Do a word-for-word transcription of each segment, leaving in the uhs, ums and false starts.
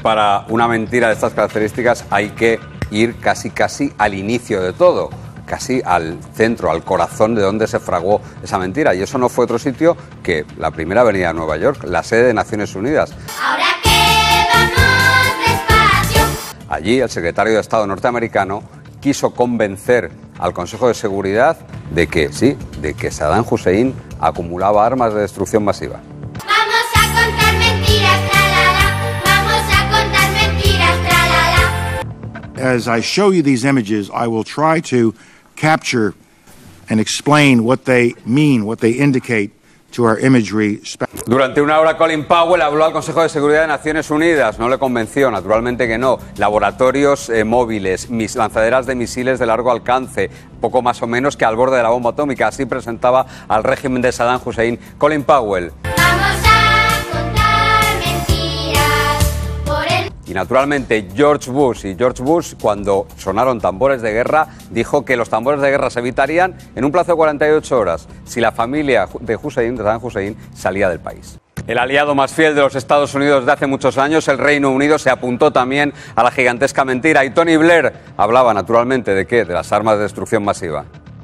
para una mentira de estas características hay que ir casi casi al inicio de todo, casi al centro, al corazón de donde se fraguó esa mentira. Y eso no fue otro sitio que la primera avenida de Nueva York, la sede de Naciones Unidas. Ahora que vamos despacio. Allí el secretario de Estado norteamericano quiso convencer al Consejo de Seguridad de que sí, de que Saddam Hussein acumulaba armas de destrucción masiva. Vamos a contar mentiras, tralala. Vamos a contar mentiras, tralala. As I show you these images, I will try to capture and explain what they mean, what they indicate to our imagery. Durante una hora Colin Powell habló al Consejo de Seguridad de Naciones Unidas. No le convenció, naturalmente que no. Laboratorios eh, móviles, mis lanzaderas de misiles de largo alcance, poco más o menos que al borde de la bomba atómica. Así presentaba al régimen de Saddam Hussein Colin Powell. Vamos a contar mentiras por el... Y naturalmente George Bush y George Bush, cuando sonaron tambores de guerra, dijo que los tambores de guerra se evitarían en un plazo de cuarenta y ocho horas si la familia de Hussein, de Saddam Hussein, salía del país. El aliado más fiel de los Estados Unidos de hace muchos años, el Reino Unido, se apuntó también a la gigantesca mentira. Y Tony Blair hablaba naturalmente de qué, de las armas de destrucción masiva.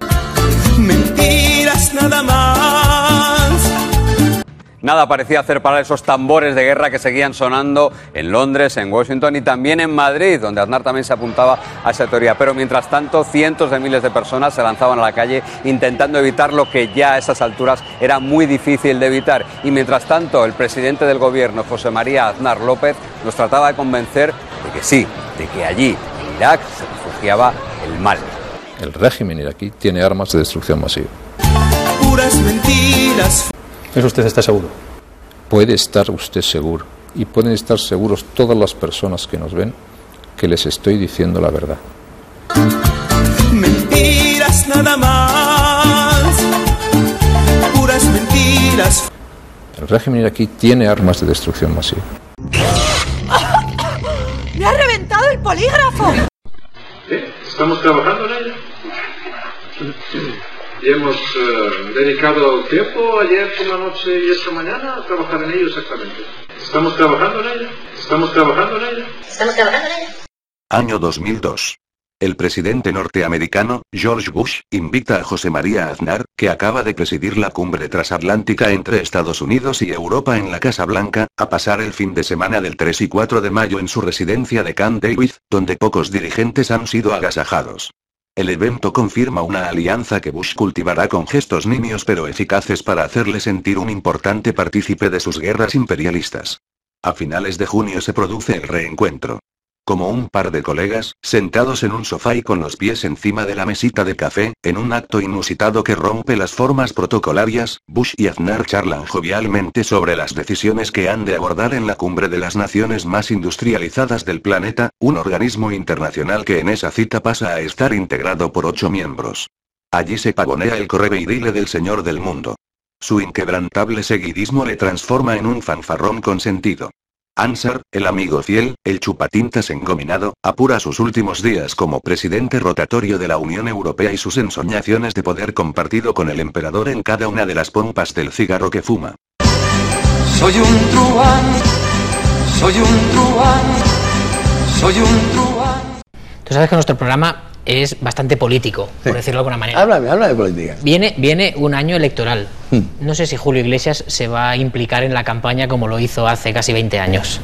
Mentiras nada más. Nada parecía hacer parar esos tambores de guerra que seguían sonando en Londres, en Washington y también en Madrid, donde Aznar también se apuntaba a esa teoría. Pero mientras tanto, cientos de miles de personas se lanzaban a la calle intentando evitar lo que ya a esas alturas era muy difícil de evitar. Y mientras tanto, el presidente del gobierno, José María Aznar López, nos trataba de convencer de que sí, de que allí, en Irak, se refugiaba el mal. El régimen iraquí tiene armas de destrucción masiva. Puras mentiras. ¿Eso usted está seguro? Puede estar usted seguro, y pueden estar seguros todas las personas que nos ven, que les estoy diciendo la verdad. Mentiras nada más. Puras mentiras. El régimen iraquí tiene armas de destrucción masiva. ¡Me ha reventado el polígrafo! ¿Sí? Estamos trabajando en ella. Y hemos uh, dedicado tiempo ayer por la noche y esta mañana a trabajar en ello exactamente. Estamos trabajando en ella. Estamos trabajando en ella. Estamos trabajando en ella. Año dos mil dos. El presidente norteamericano, George Bush, invita a José María Aznar, que acaba de presidir la cumbre transatlántica entre Estados Unidos y Europa en la Casa Blanca, a pasar el fin de semana del tres y cuatro de mayo en su residencia de Camp David, donde pocos dirigentes han sido agasajados. El evento confirma una alianza que Bush cultivará con gestos nimios pero eficaces para hacerle sentir un importante partícipe de sus guerras imperialistas. A finales de junio se produce el reencuentro. Como un par de colegas, sentados en un sofá y con los pies encima de la mesita de café, en un acto inusitado que rompe las formas protocolarias, Bush y Aznar charlan jovialmente sobre las decisiones que han de abordar en la cumbre de las naciones más industrializadas del planeta, un organismo internacional que en esa cita pasa a estar integrado por ocho miembros. Allí se pavonea el corre y dile del señor del mundo. Su inquebrantable seguidismo le transforma en un fanfarrón consentido. Ansar, el amigo fiel, el chupatintas engominado, apura sus últimos días como presidente rotatorio de la Unión Europea y sus ensoñaciones de poder compartido con el emperador en cada una de las pompas del cigarro que fuma. Soy un truán. Soy un truán. Soy un truán. Tú sabes que nuestro programa es bastante político, sí, por decirlo de alguna manera. Háblame, habla de política. Viene, viene un año electoral. Hmm. No sé si Julio Iglesias se va a implicar en la campaña como lo hizo hace casi veinte años.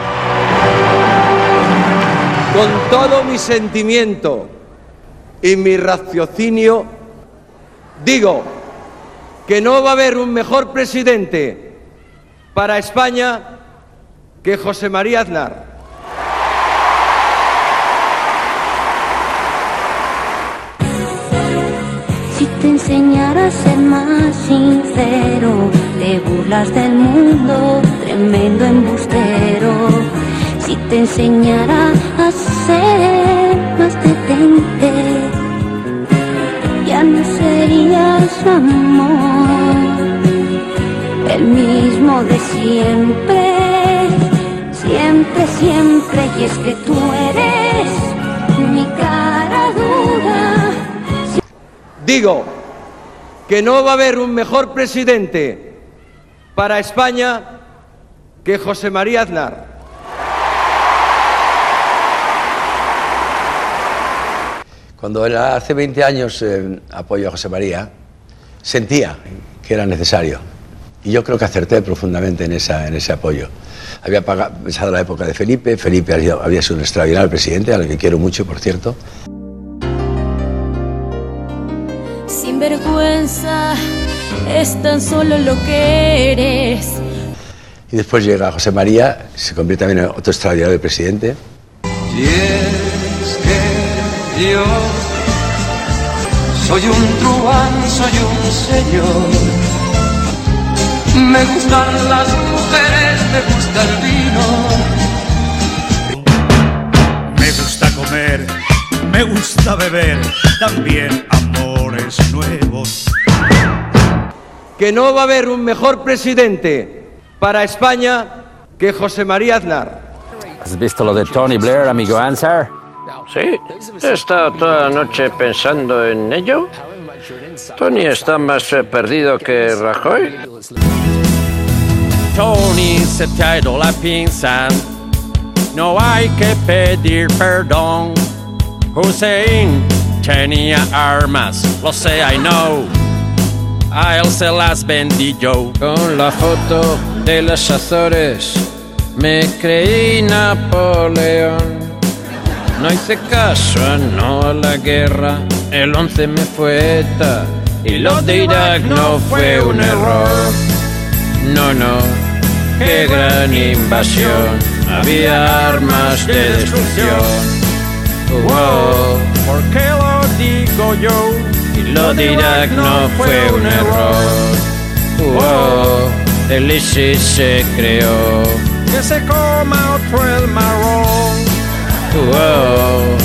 Con todo mi sentimiento y mi raciocinio, digo que no va a haber un mejor presidente para España que José María Aznar. Si te enseñara a ser más sincero, te burlas del mundo, tremendo embustero. Si te enseñara a ser más detente, ya no serías amor, el mismo de siempre, siempre, siempre. Y es que tú eres mi cara dura. Digo que no va a haber un mejor presidente para España que José María Aznar. Cuando era hace veinte años eh, apoyo a José María, sentía que era necesario. Y yo creo que acerté profundamente en, esa, en ese apoyo. Había pasado la época de Felipe, Felipe había, había sido un extraordinario presidente, al que quiero mucho, por cierto. Sin vergüenza, es tan solo lo que eres. Y después llega José María, se convierte también en otro extraordinario presidente. Y es que yo soy un truán, soy un señor. Me gustan las mujeres, me gusta el vino. Me gusta comer, me gusta beber, también amores nuevos. Que no va a haber un mejor presidente para España que José María Aznar. ¿Has visto lo de Tony Blair, amigo Ansar? Sí, he estado toda la noche pensando en ello. Tony está más eh, perdido que Rajoy. Tony se ha ido la pinza, no hay que pedir perdón. Hussein tenía armas, lo sé, I know. A él se las vendí yo. Con la foto de las Azores me creí Napoleón. No hice caso, no a la guerra. El once me fue ETA y lo de Irak no fue un error. No, no, qué gran invasión. Había armas de destrucción. Wow, ¿por qué lo digo yo? y lo de Irak no fue un error. Wow, el ISIS se creó. Que se coma otro el marrón. Wow.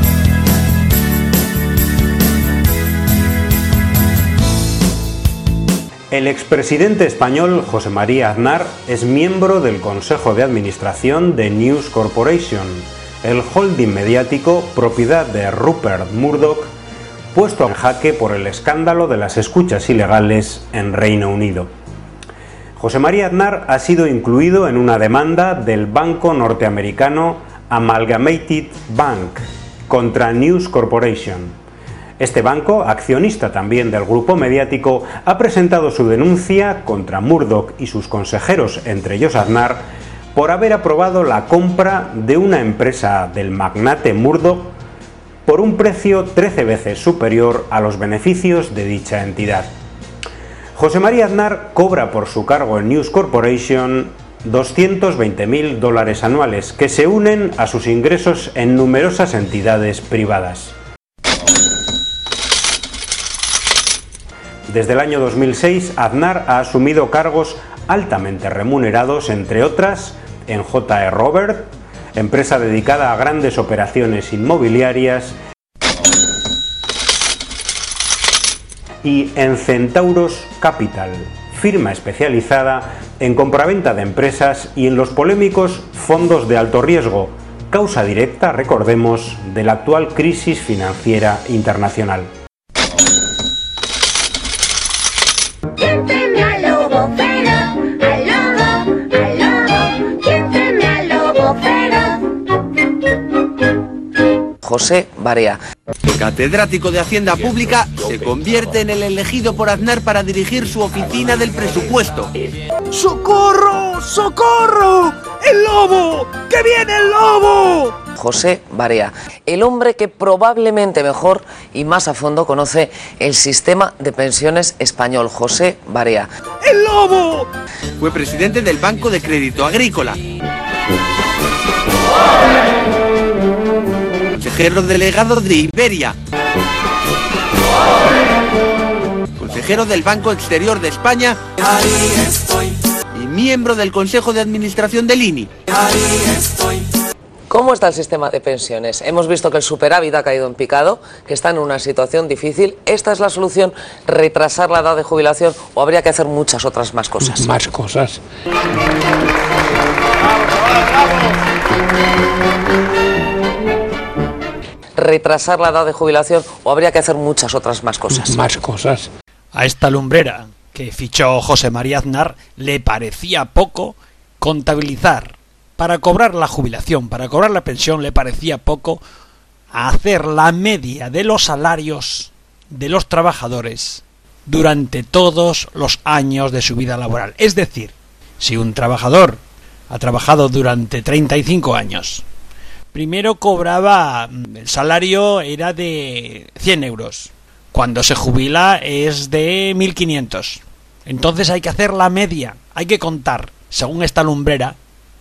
El expresidente español José María Aznar es miembro del Consejo de Administración de News Corporation, el holding mediático propiedad de Rupert Murdoch, puesto en jaque por el escándalo de las escuchas ilegales en Reino Unido. José María Aznar ha sido incluido en una demanda del banco norteamericano Amalgamated Bank contra News Corporation. Este banco, accionista también del grupo mediático, ha presentado su denuncia contra Murdoch y sus consejeros, entre ellos Aznar, por haber aprobado la compra de una empresa del magnate Murdoch por un precio trece veces superior a los beneficios de dicha entidad. José María Aznar cobra por su cargo en News Corporation doscientos veinte mil dólares anuales, que se unen a sus ingresos en numerosas entidades privadas. Desde el año dos mil seis, Aznar ha asumido cargos altamente remunerados, entre otras, en J E Robert, empresa dedicada a grandes operaciones inmobiliarias, y en Centauros Capital, firma especializada en compraventa de empresas y en los polémicos fondos de alto riesgo, causa directa, recordemos, de la actual crisis financiera internacional. ¿Quién teme al lobo feroz? Al lobo, al lobo. ¿Quién teme al lobo feroz? José Barea. Catedrático de Hacienda Pública, se convierte en el elegido por Aznar para dirigir su oficina del presupuesto. ¡Socorro! ¡Socorro! ¡El lobo! ¡Que viene el lobo! José Barea, el hombre que probablemente mejor y más a fondo conoce el sistema de pensiones español. José Barea. ¡El lobo! Fue presidente del Banco de Crédito Agrícola. Consejero delegado de Iberia. Consejero del Banco Exterior de España. Ahí estoy. Y miembro del Consejo de Administración del I N I. Ahí estoy. ¿Cómo está el sistema de pensiones? Hemos visto que el superávit ha caído en picado, que está en una situación difícil. ¿Esta es la solución? ¿Retrasar la edad de jubilación o habría que hacer muchas otras más cosas? Más cosas. ¿Retrasar la edad de jubilación o habría que hacer muchas otras más cosas? Más cosas. A esta lumbrera que fichó José María Aznar le parecía poco contabilizar. Para cobrar la jubilación, para cobrar la pensión, le parecía poco a hacer la media de los salarios de los trabajadores durante todos los años de su vida laboral. Es decir, si un trabajador ha trabajado durante treinta y cinco años, primero cobraba, el salario era de cien euros, cuando se jubila es de mil quinientos. Entonces hay que hacer la media, hay que contar, según esta lumbrera,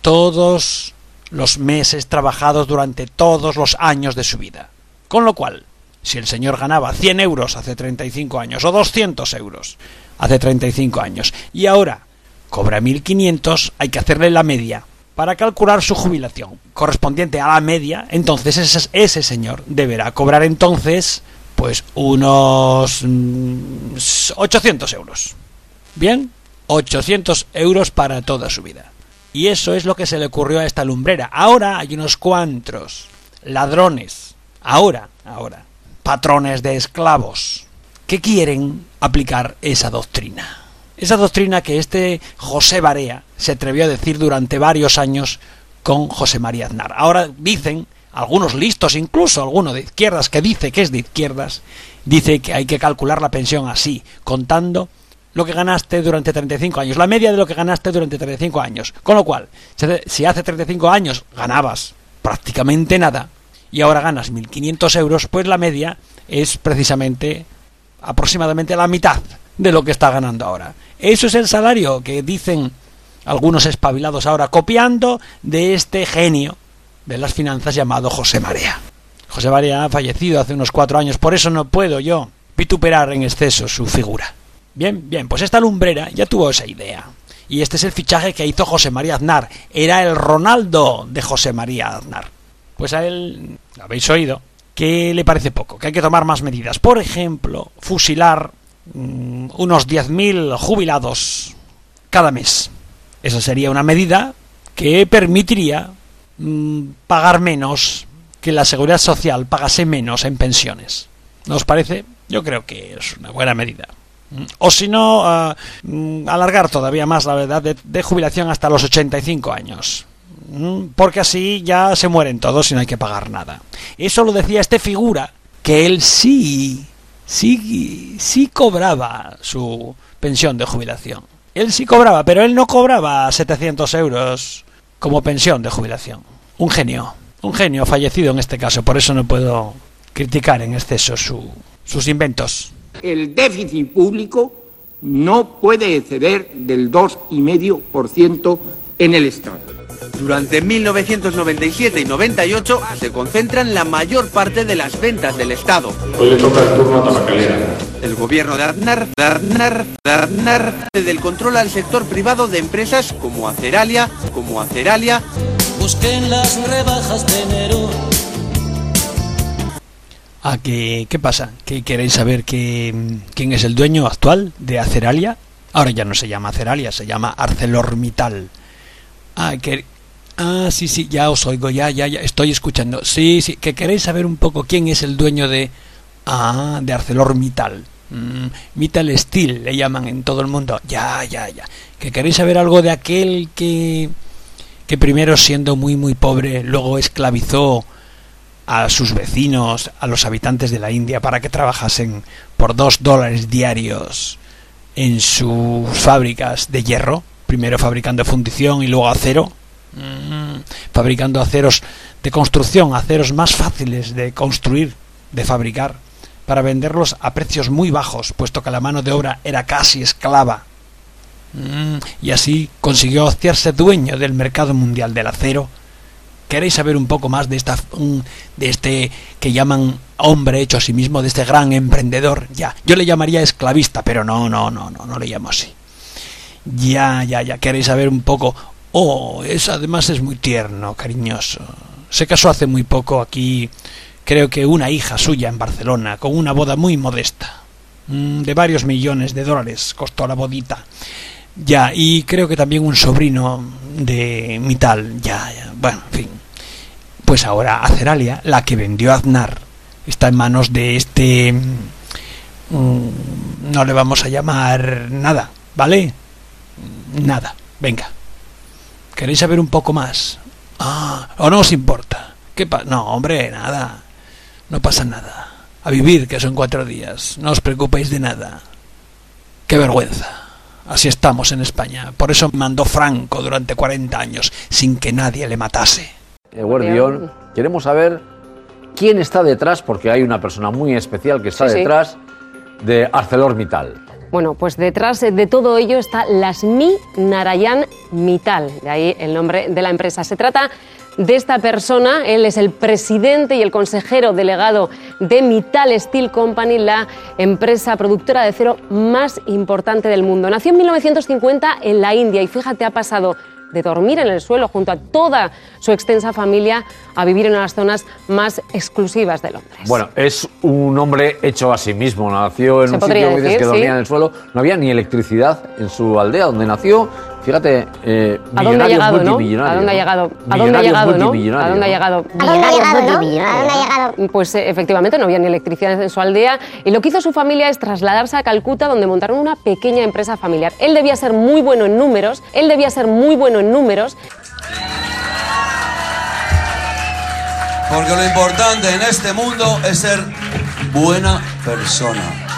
todos los meses trabajados durante todos los años de su vida. Con lo cual, si el señor ganaba cien euros hace treinta y cinco años o doscientos euros hace treinta y cinco años y ahora cobra mil quinientos, hay que hacerle la media para calcular su jubilación correspondiente a la media. Entonces ese, ese señor deberá cobrar entonces pues unos mmm, ochocientos euros. Bien, ochocientos euros para toda su vida. Y eso es lo que se le ocurrió a esta lumbrera. Ahora hay unos cuantos ladrones, ahora, ahora, patrones de esclavos, que quieren aplicar esa doctrina. Esa doctrina que este José Barea se atrevió a decir durante varios años con José María Aznar. Ahora dicen, algunos listos, incluso alguno de izquierdas que dice que es de izquierdas, dice que hay que calcular la pensión así, contando lo que ganaste durante treinta y cinco años, la media de lo que ganaste durante treinta y cinco años. Con lo cual, si hace treinta y cinco años ganabas prácticamente nada y ahora ganas mil quinientos euros, pues la media es precisamente aproximadamente la mitad de lo que está ganando ahora. Eso es el salario que dicen algunos espabilados ahora, copiando de este genio de las finanzas llamado José Barea. José Barea ha fallecido hace unos cuatro años, por eso no puedo yo vituperar en exceso su figura. Bien, bien, pues esta lumbrera ya tuvo esa idea. Y este es el fichaje que hizo José María Aznar. Era el Ronaldo de José María Aznar. Pues a él, lo habéis oído, que le parece poco, que hay que tomar más medidas. Por ejemplo, fusilar mmm, unos diez mil jubilados cada mes. Esa sería una medida que permitiría mmm, pagar menos, que la Seguridad Social pagase menos en pensiones. ¿No os parece? Yo creo que es una buena medida. O si no, uh, alargar todavía más la edad de, de jubilación hasta los ochenta y cinco años. Porque así ya se mueren todos y no hay que pagar nada. Eso lo decía este figura, que él sí, sí, sí cobraba su pensión de jubilación. Él sí cobraba, pero él no cobraba setecientos euros como pensión de jubilación. Un genio, un genio fallecido en este caso, por eso no puedo criticar en exceso su, sus inventos. El déficit público no puede exceder del dos coma cinco por ciento en el Estado. Durante mil novecientos noventa y siete y noventa y ocho se concentran la mayor parte de las ventas del Estado. Hoy le toca el turno a Tabacalera. El gobierno de Aznar, de Aznar, de Aznar, del control al sector privado de empresas como Aceralia, como Aceralia. Busquen las rebajas de enero. Ah, ¿qué, ¿qué pasa? ¿Qué queréis saber que, quién es el dueño actual de Aceralia? Ahora ya no se llama Aceralia, se llama ArcelorMittal. Ah, que, ah, sí, sí, ya os oigo, ya, ya, ya, estoy escuchando. Sí, sí, que queréis saber un poco quién es el dueño de, ah, de ArcelorMittal. Mm, Mittal Steel le llaman en todo el mundo. Ya, ya, ya. Que queréis saber algo de aquel que, que primero siendo muy, muy pobre, luego esclavizó a sus vecinos, a los habitantes de la India, para que trabajasen por dos dólares diarios en sus fábricas de hierro, primero fabricando fundición y luego acero, mm, fabricando aceros de construcción, aceros más fáciles de construir, de fabricar, para venderlos a precios muy bajos, puesto que la mano de obra era casi esclava, mm, y así consiguió hacerse dueño del mercado mundial del acero. ¿Queréis saber un poco más de esta de este que llaman hombre hecho a sí mismo, de este gran emprendedor? Ya, yo le llamaría esclavista, pero no, no, no, no, no le llamo así. Ya, ya, ya, ¿queréis saber un poco? Oh, es, además es muy tierno, cariñoso. Se casó hace muy poco aquí, creo que una hija suya en Barcelona, con una boda muy modesta. De varios millones de dólares costó la bodita. Ya, y creo que también un sobrino de Mittal, ya, ya, bueno, en fin. Pues ahora Aceralia, la que vendió Aznar, está en manos de este... Mmm, no le vamos a llamar nada, ¿vale? Nada, venga. ¿Queréis saber un poco más? Ah, o no os importa. ¿Qué pa- no, hombre, nada. no pasa nada. A vivir, que son cuatro días. No os preocupéis de nada. ¡Qué vergüenza! Así estamos en España. Por eso mandó Franco durante cuarenta años, sin que nadie le matase. Eguerdión, queremos saber quién está detrás, porque hay una persona muy especial que está Sí, sí. detrás de ArcelorMittal. Bueno, pues detrás de todo ello está Lasmi Narayan Mittal, de ahí el nombre de la empresa. Se trata de esta persona, él es el presidente y el consejero delegado de Mittal Steel Company, la empresa productora de acero más importante del mundo. Nació en mil novecientos cincuenta en la India y fíjate, ha pasado de dormir en el suelo junto a toda su extensa familia a vivir en las zonas más exclusivas de Londres. Bueno, es un hombre hecho a sí mismo. Nació en Se un podría sitio dices, decir, que dormía sí. en el suelo. No había ni electricidad en su aldea donde nació. Fíjate, eh, ¿A dónde ha llegado, no? multimillonario, ¿A dónde ha ¿no? llegado? ¿A dónde ha Millonario llegado, no? multimillonario, ¿A dónde ha ¿no? llegado? ¿A dónde ha llegado, no? ¿A dónde ha llegado? Pues eh, efectivamente no había ni electricidad en su aldea y lo que hizo su familia es trasladarse a Calcuta, donde montaron una pequeña empresa familiar. Él debía ser muy bueno en números, él debía ser muy bueno en números. Porque lo importante en este mundo es ser buena persona.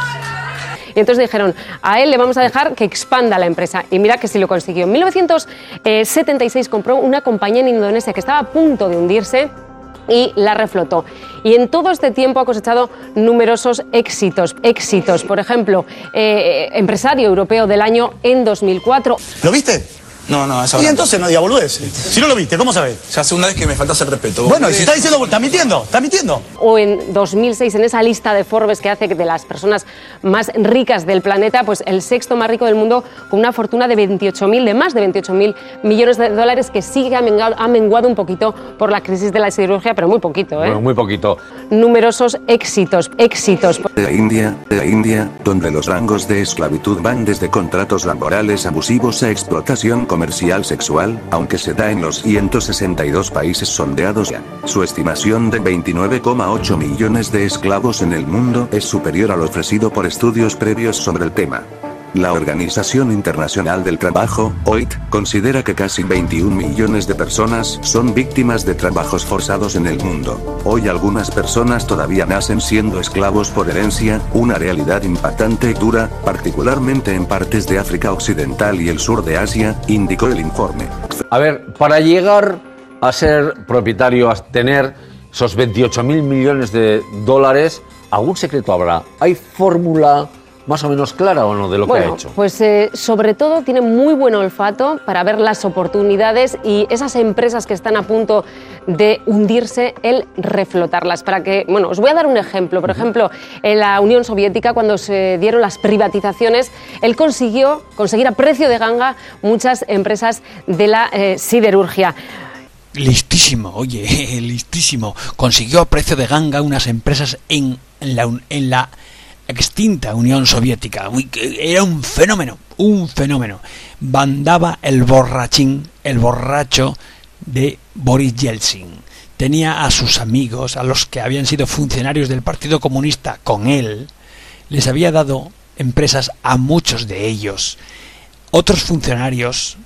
Y entonces dijeron, a él le vamos a dejar que expanda la empresa. Y mira que sí lo consiguió. En mil novecientos setenta y seis compró una compañía en Indonesia que estaba a punto de hundirse y la reflotó. Y en todo este tiempo ha cosechado numerosos éxitos. Éxitos, por ejemplo, eh, empresario europeo del año en dos mil cuatro. ¿Lo viste? No, no, esa Y entonces no diga boludeces. Si no lo viste, ¿cómo sabés? Ya hace una vez que me falta el respeto. Bueno, y si está diciendo, está mintiendo, está mintiendo. O en dos mil seis, en esa lista de Forbes que hace que de las personas más ricas del planeta, pues el sexto más rico del mundo, con una fortuna de veintiocho mil, de más de veintiocho mil millones de dólares, que sí que ha menguado, ha menguado un poquito por la crisis de la siderurgia, pero muy poquito, ¿eh? Bueno, muy poquito. Numerosos éxitos, éxitos. De la India, de la India, donde los rangos de esclavitud van desde contratos laborales abusivos a explotación comercial sexual, aunque se da en los ciento sesenta y dos países sondeados ya. Su estimación de veintinueve coma ocho millones de esclavos en el mundo es superior al ofrecido por estudios previos sobre el tema. La Organización Internacional del Trabajo, O I T, considera que casi veintiún millones de personas son víctimas de trabajos forzados en el mundo. Hoy algunas personas todavía nacen siendo esclavos por herencia, una realidad impactante y dura, particularmente en partes de África Occidental y el sur de Asia, indicó el informe. A ver, para llegar a ser propietario, a tener esos veintiocho mil millones de dólares, ¿algún secreto habrá? ¿Hay fórmula más o menos clara o no de lo bueno, que ha hecho? Pues eh, sobre todo tiene muy buen olfato para ver las oportunidades y esas empresas que están a punto de hundirse, el reflotarlas. Para que, bueno, os voy a dar un ejemplo. Por ejemplo, en la Unión Soviética, cuando se dieron las privatizaciones, él consiguió conseguir a precio de ganga muchas empresas de la eh, siderurgia. Listísimo, oye, listísimo. Consiguió a precio de ganga unas empresas en la, en la extinta Unión Soviética. Uy, era un fenómeno, un fenómeno. Mandaba el borrachín, el borracho de Boris Yeltsin. Tenía a sus amigos, a los que habían sido funcionarios del Partido Comunista con él, les había dado empresas a muchos de ellos. Otros funcionarios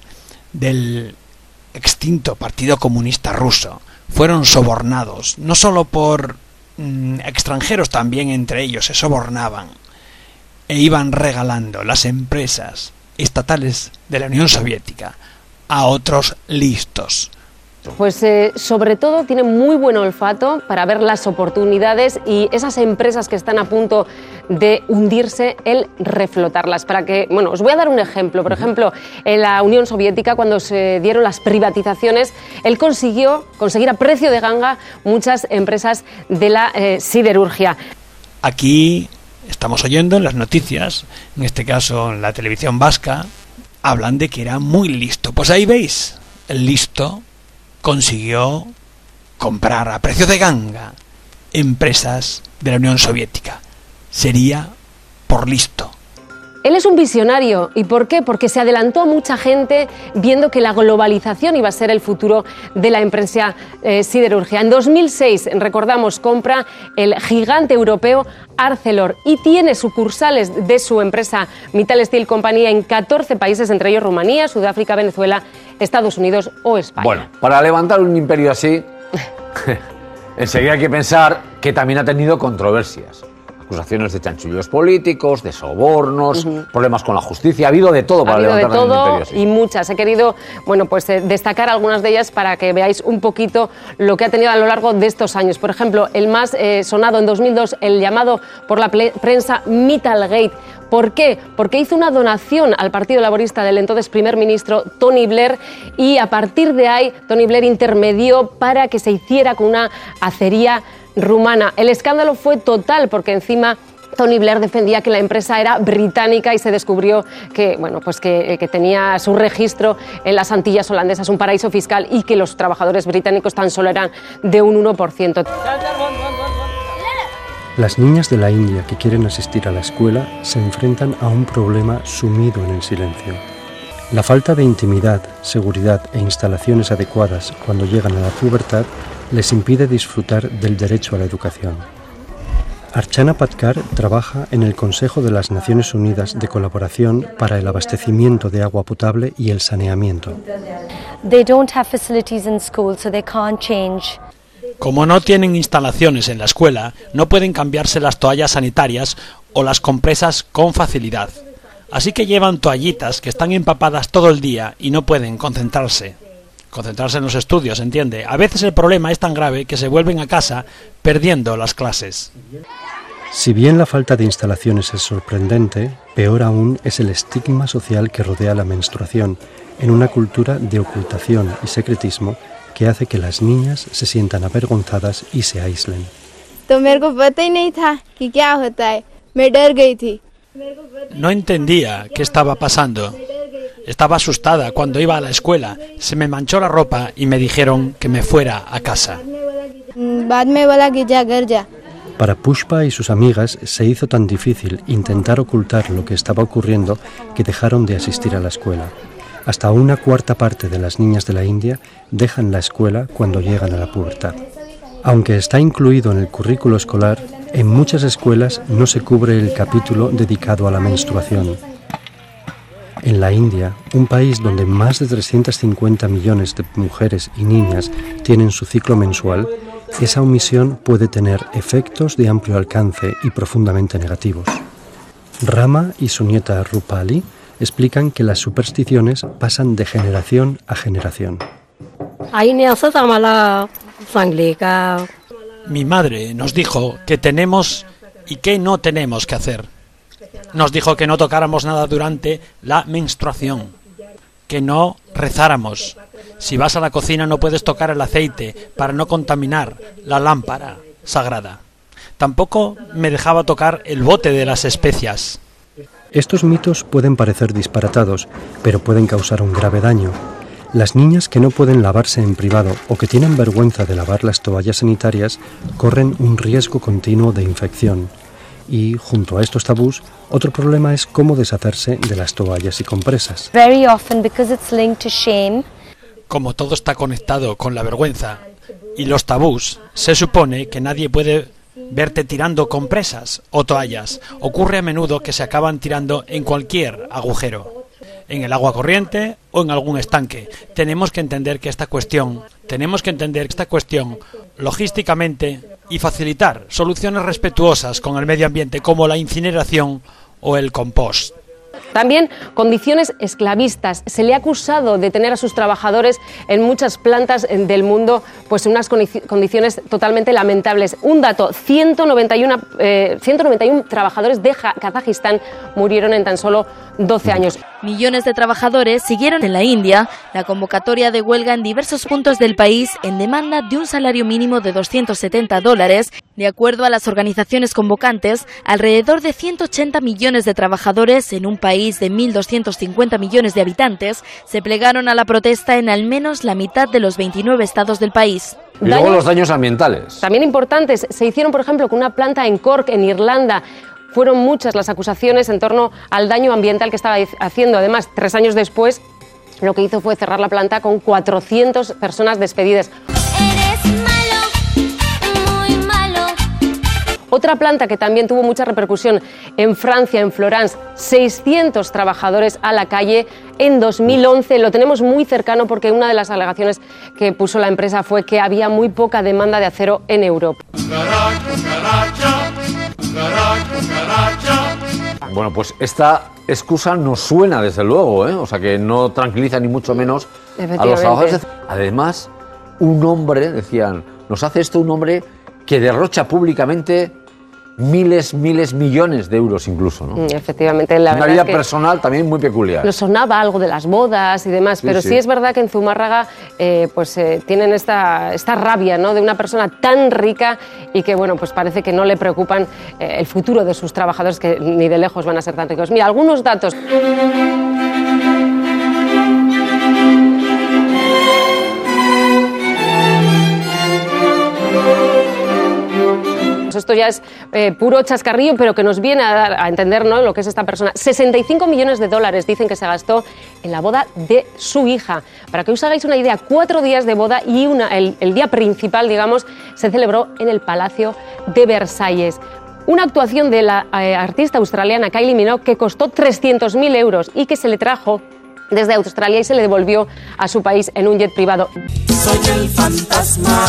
del extinto Partido Comunista ruso fueron sobornados, no solo por mmm, extranjeros, también entre ellos se sobornaban e iban regalando las empresas estatales de la Unión Soviética a otros listos. Pues eh, sobre todo tiene muy buen olfato para ver las oportunidades y esas empresas que están a punto de hundirse, el reflotarlas. Para que, bueno, os voy a dar un ejemplo. Por ejemplo, en la Unión Soviética, cuando se dieron las privatizaciones, él consiguió conseguir a precio de ganga muchas empresas de la eh, siderurgia. Aquí estamos oyendo en las noticias, en este caso en la televisión vasca, hablan de que era muy listo. Pues ahí veis, el listo consiguió comprar a precio de ganga empresas de la Unión Soviética. Sería por listo. Él es un visionario. ¿Y por qué? Porque se adelantó a mucha gente viendo que la globalización iba a ser el futuro de la empresa eh, siderurgia. En dos mil seis, recordamos, compra el gigante europeo Arcelor y tiene sucursales de su empresa Mittal Steel Company en catorce países, entre ellos Rumanía, Sudáfrica, Venezuela, Estados Unidos o España. Bueno, para levantar un imperio así enseguida hay que pensar que también ha tenido controversias. Acusaciones de chanchullos políticos, de sobornos, uh-huh. problemas con la justicia. Ha habido de todo para levantar el imperio. Ha habido de todo y muchas. He querido, bueno, pues eh, destacar algunas de ellas para que veáis un poquito lo que ha tenido a lo largo de estos años. Por ejemplo, el más eh, sonado en dos mil dos, el llamado por la prensa Mittalgate. ¿Por qué? Porque hizo una donación al Partido Laborista del entonces primer ministro Tony Blair y a partir de ahí Tony Blair intermedió para que se hiciera con una acería rumana. El escándalo fue total porque encima Tony Blair defendía que la empresa era británica y se descubrió que, bueno, pues que, que tenía su registro en las Antillas holandesas, un paraíso fiscal, y que los trabajadores británicos tan solo eran de un uno por ciento. Las niñas de la India que quieren asistir a la escuela se enfrentan a un problema sumido en el silencio. La falta de intimidad, seguridad e instalaciones adecuadas cuando llegan a la pubertad les impide disfrutar del derecho a la educación. Archana Patkar trabaja en el Consejo de las Naciones Unidas de Colaboración para el Abastecimiento de Agua Potable y el Saneamiento. They don't have facilities in school, so they can't change. Como no tienen instalaciones en la escuela, no pueden cambiarse las toallas sanitarias o las compresas con facilidad. Así que llevan toallitas que están empapadas todo el día y no pueden concentrarse. Concentrarse en los estudios, ¿entiende? A veces el problema es tan grave que se vuelven a casa perdiendo las clases. Si bien la falta de instalaciones es sorprendente, peor aún es el estigma social que rodea la menstruación, en una cultura de ocultación y secretismo que hace que las niñas se sientan avergonzadas y se aíslen. No entendía qué estaba pasando. Estaba asustada cuando iba a la escuela. Se me manchó la ropa y me dijeron que me fuera a casa. Para Pushpa y sus amigas se hizo tan difícil intentar ocultar lo que estaba ocurriendo que dejaron de asistir a la escuela. Hasta una cuarta parte de las niñas de la India dejan la escuela cuando llegan a la pubertad. Aunque está incluido en el currículo escolar, en muchas escuelas no se cubre el capítulo dedicado a la menstruación. En la India, un país donde más de trescientos cincuenta millones de mujeres y niñas tienen su ciclo mensual, esa omisión puede tener efectos de amplio alcance y profundamente negativos. Rama y su nieta Rupali explican que las supersticiones pasan de generación a generación. Mi madre nos dijo que tenemos y que no tenemos que hacer. Nos dijo que no tocáramos nada durante la menstruación, que no rezáramos. Si vas a la cocina no puedes tocar el aceite para no contaminar la lámpara sagrada. Tampoco me dejaba tocar el bote de las especias. Estos mitos pueden parecer disparatados, pero pueden causar un grave daño. Las niñas que no pueden lavarse en privado o que tienen vergüenza de lavar las toallas sanitarias corren un riesgo continuo de infección. Y, junto a estos tabús, otro problema es cómo deshacerse de las toallas y compresas. Very often, because it's linked to shame. Como todo está conectado con la vergüenza y los tabús, se supone que nadie puede verte tirando compresas o toallas. Ocurre a menudo que se acaban tirando en cualquier agujero, en el agua corriente o en algún estanque. Tenemos que entender que esta cuestión, tenemos que entender esta cuestión logísticamente y facilitar soluciones respetuosas con el medio ambiente como la incineración o el compost. También condiciones esclavistas. Se le ha acusado de tener a sus trabajadores en muchas plantas del mundo pues en unas condiciones totalmente lamentables. Un dato, ciento noventa y uno, eh, ciento noventa y uno trabajadores de Kazajistán murieron en tan solo doce años. Millones de trabajadores siguieron en la India la convocatoria de huelga en diversos puntos del país en demanda de un salario mínimo de doscientos setenta dólares. De acuerdo a las organizaciones convocantes, alrededor de ciento ochenta millones de trabajadores en un país de mil doscientos cincuenta millones de habitantes se plegaron a la protesta en al menos la mitad de los veintinueve estados del país. Y luego daños, los daños ambientales. También importantes. Se hicieron, por ejemplo, con una planta en Cork, en Irlanda. Fueron muchas las acusaciones en torno al daño ambiental que estaba haciendo. Además, tres años después, lo que hizo fue cerrar la planta con cuatrocientas personas despedidas. Eres malo, muy malo. Otra planta que también tuvo mucha repercusión en Francia, en Florence, seiscientos trabajadores a la calle en dos mil once. Lo tenemos muy cercano porque una de las alegaciones que puso la empresa fue que había muy poca demanda de acero en Europa. Bueno, pues esta excusa nos suena desde luego, ¿eh? O sea que no tranquiliza ni mucho menos a los trabajadores. Además, un hombre, decían, nos hace esto un hombre que derrocha públicamente miles, miles, millones de euros incluso, ¿no? Efectivamente, la Una verdad vida es que personal también muy peculiar. nos sonaba algo de las bodas y demás, Sí, pero sí. sí es verdad que en Zumárraga eh, pues eh, tienen esta, esta rabia, ¿no?, de una persona tan rica y que, bueno, pues parece que no le preocupan eh, el futuro de sus trabajadores, que ni de lejos van a ser tan ricos. Mira, algunos datos. Esto ya es eh, puro chascarrillo, pero que nos viene a, dar, a entender, ¿no?, lo que es esta persona. sesenta y cinco millones de dólares dicen que se gastó en la boda de su hija. Para que os hagáis una idea, cuatro días de boda y una, el, el día principal, digamos, se celebró en el Palacio de Versalles. Una actuación de la eh, artista australiana Kylie Minogue que costó trescientos mil euros y que se le trajo desde Australia y se le devolvió a su país en un jet privado. Soy el fantasma.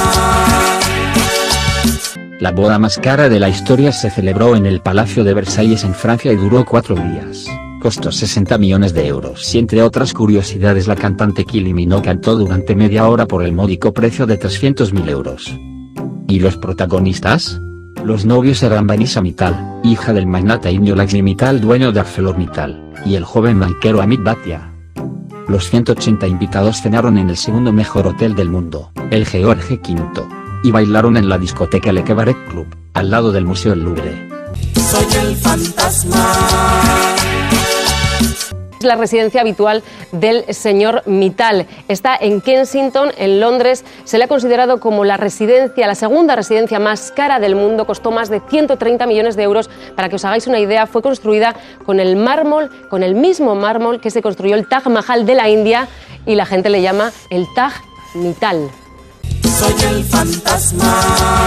La boda más cara de la historia se celebró en el Palacio de Versalles en Francia y duró cuatro días. Costó sesenta millones de euros y entre otras curiosidades la cantante Kylie Minogue cantó durante media hora por el módico precio de trescientos mil euros. ¿Y los protagonistas? Los novios eran Vanessa Mittal, hija del magnate indio Lakshmi Mittal, dueño de ArcelorMittal, y el joven banquero Amit Bhatia. Los ciento ochenta invitados cenaron en el segundo mejor hotel del mundo, el George quinto. Y bailaron en la discoteca Le Cabaret Club, al lado del Museo del Louvre. Soy el fantasma. Es la residencia habitual del señor Mittal. Está en Kensington, en Londres. Se le ha considerado como la residencia, la segunda residencia más cara del mundo. Costó más de ciento treinta millones de euros. Para que os hagáis una idea, fue construida con el mármol, con el mismo mármol que se construyó el Taj Mahal de la India, y la gente le llama el Taj Mittal. Soy el fantasma.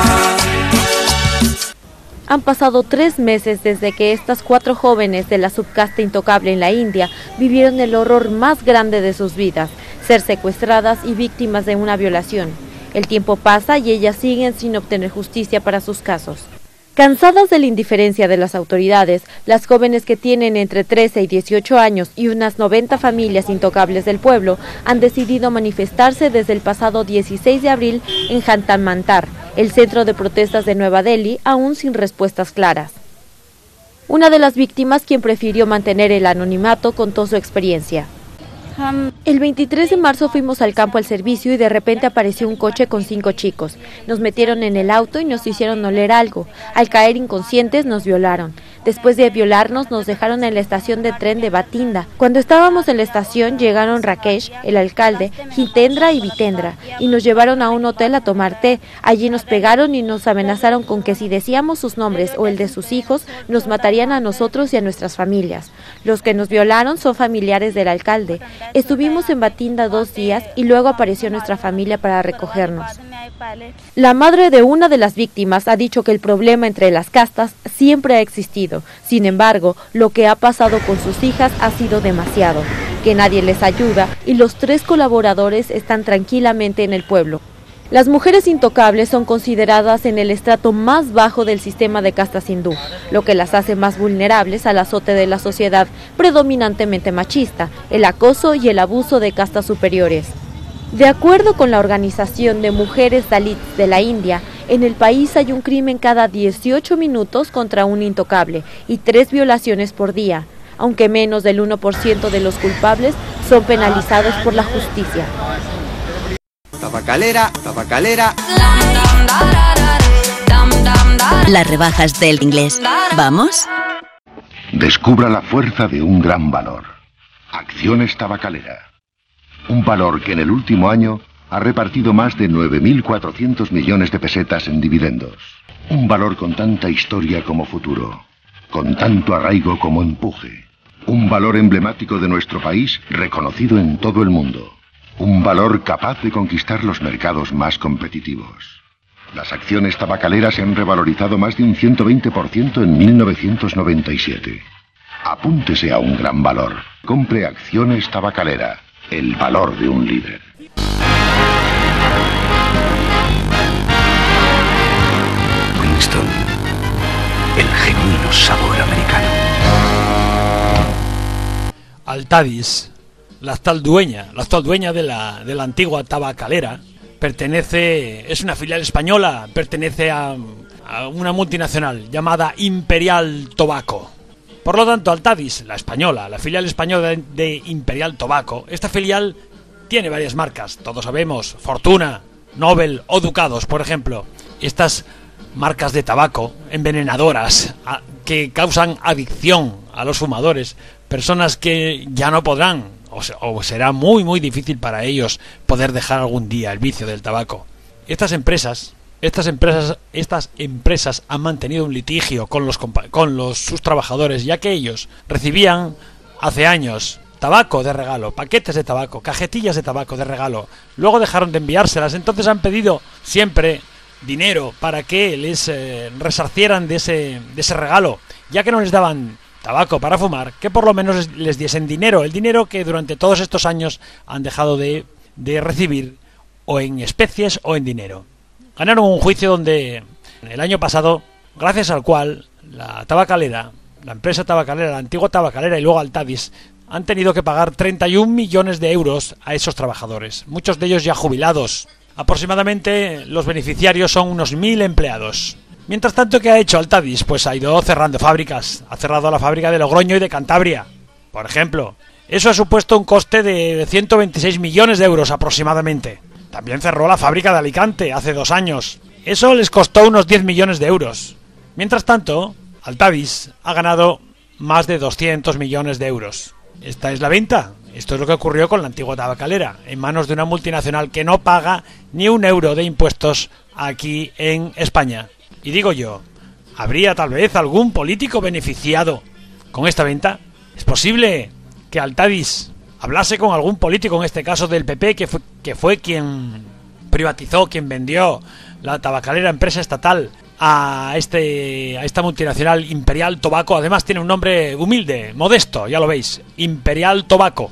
Han pasado tres meses desde que estas cuatro jóvenes de la subcasta intocable en la India vivieron el horror más grande de sus vidas, ser secuestradas y víctimas de una violación. El tiempo pasa y ellas siguen sin obtener justicia para sus casos. Cansadas de la indiferencia de las autoridades, las jóvenes que tienen entre trece y dieciocho años y unas noventa familias intocables del pueblo han decidido manifestarse desde el pasado dieciséis de abril en Jantar Mantar, el centro de protestas de Nueva Delhi, aún sin respuestas claras. Una de las víctimas, quien prefirió mantener el anonimato, contó su experiencia. El veintitrés de marzo fuimos al campo al servicio y de repente apareció un coche con cinco chicos. Nos metieron en el auto y nos hicieron oler algo. Al caer inconscientes nos violaron. Después de violarnos nos dejaron en la estación de tren de Batinda. Cuando estábamos en la estación llegaron Rakesh, el alcalde, Jitendra y Vitendra y nos llevaron a un hotel a tomar té. Allí nos pegaron y nos amenazaron con que si decíamos sus nombres o el de sus hijos nos matarían a nosotros y a nuestras familias. Los que nos violaron son familiares del alcalde. Estuvimos en Batinda dos días y luego apareció nuestra familia para recogernos. La madre de una de las víctimas ha dicho que el problema entre las castas siempre ha existido. Sin embargo, lo que ha pasado con sus hijas ha sido demasiado, que nadie les ayuda y los tres colaboradores están tranquilamente en el pueblo. Las mujeres intocables son consideradas en el estrato más bajo del sistema de castas hindú, lo que las hace más vulnerables al azote de la sociedad predominantemente machista, el acoso y el abuso de castas superiores. De acuerdo con la Organización de Mujeres Dalits de la India, en el país hay un crimen cada dieciocho minutos contra un intocable y tres violaciones por día, aunque menos del uno por ciento de los culpables son penalizados por la justicia. Tabacalera, tabacalera. Las rebajas del Inglés. ¿Vamos? Descubra la fuerza de un gran valor. Acciones Tabacalera. Un valor que en el último año ha repartido más de nueve mil cuatrocientos millones de pesetas en dividendos. Un valor con tanta historia como futuro, con tanto arraigo como empuje. Un valor emblemático de nuestro país, reconocido en todo el mundo. Un valor capaz de conquistar los mercados más competitivos. Las acciones tabacaleras se han revalorizado más de un ciento veinte por ciento en mil novecientos noventa y siete. Apúntese a un gran valor. Compre Acciones Tabacalera, el valor de un líder. Winston, el genuino sabor americano. Altadis, la actual dueña, la actual dueña de la, de la antigua tabacalera, pertenece, es una filial española, pertenece a, a una multinacional llamada Imperial Tobacco. Por lo tanto, Altadis, la española, la filial española de, de Imperial Tobacco, esta filial tiene varias marcas, todos sabemos, Fortuna, Nobel o Ducados, por ejemplo. Estas marcas de tabaco envenenadoras a, que causan adicción a los fumadores, personas que ya no podrán o, se, o será muy muy difícil para ellos poder dejar algún día el vicio del tabaco. Estas empresas, estas empresas, estas empresas han mantenido un litigio con los con los sus trabajadores, ya que ellos recibían hace años tabaco de regalo, paquetes de tabaco, cajetillas de tabaco de regalo. Luego dejaron de enviárselas, entonces han pedido siempre dinero para que les eh, resarcieran de ese de ese regalo, ya que no les daban tabaco para fumar, que por lo menos les diesen dinero, el dinero que durante todos estos años han dejado de, de recibir, o en especies o en dinero. Ganaron un juicio donde el año pasado, gracias al cual la tabacalera, la empresa tabacalera, la antigua tabacalera y luego Altadis, han tenido que pagar treinta y un millones de euros a esos trabajadores, muchos de ellos ya jubilados. Aproximadamente los beneficiarios son unos mil empleados. Mientras tanto, ¿qué ha hecho Altadis? Pues ha ido cerrando fábricas. Ha cerrado la fábrica de Logroño y de Cantabria, por ejemplo. Eso ha supuesto un coste de ciento veintiséis millones de euros aproximadamente. También cerró la fábrica de Alicante hace dos años. Eso les costó unos diez millones de euros. Mientras tanto, Altadis ha ganado más de doscientos millones de euros. Esta es la venta. Esto es lo que ocurrió con la antigua tabacalera, en manos de una multinacional que no paga ni un euro de impuestos aquí en España. Y digo yo, ¿habría tal vez algún político beneficiado con esta venta? ¿Es posible que Altadis hablase con algún político, en este caso del P P, que fue, que fue quien privatizó, quien vendió la tabacalera empresa estatal a, este, a esta multinacional Imperial Tobacco? Además tiene un nombre humilde, modesto, ya lo veis, Imperial Tobacco.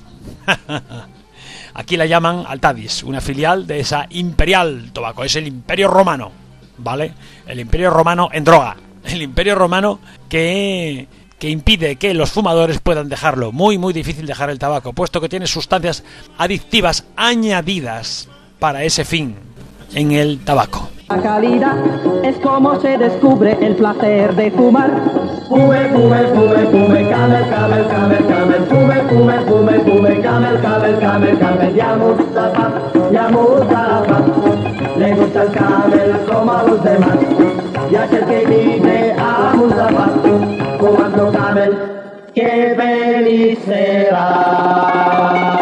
Aquí la llaman Altadis, una filial de esa Imperial Tobacco, es el Imperio Romano. ¿Vale? El Imperio Romano en droga. El Imperio Romano que, que impide que los fumadores puedan dejarlo. Muy, muy difícil dejar el tabaco, puesto que tiene sustancias adictivas añadidas para ese fin en el tabaco. La calidad es como se descubre el placer de fumar. Fume, fume, fume, fume, camel, camel, camel, camel. Fume, fume, fume, fume, camel, camel, camel, camel. Ya Mustafa, ya Mustafa. Le gusta el camel como a los demás. Y aquel que pide a Mustafa, fumando camel, qué feliz será.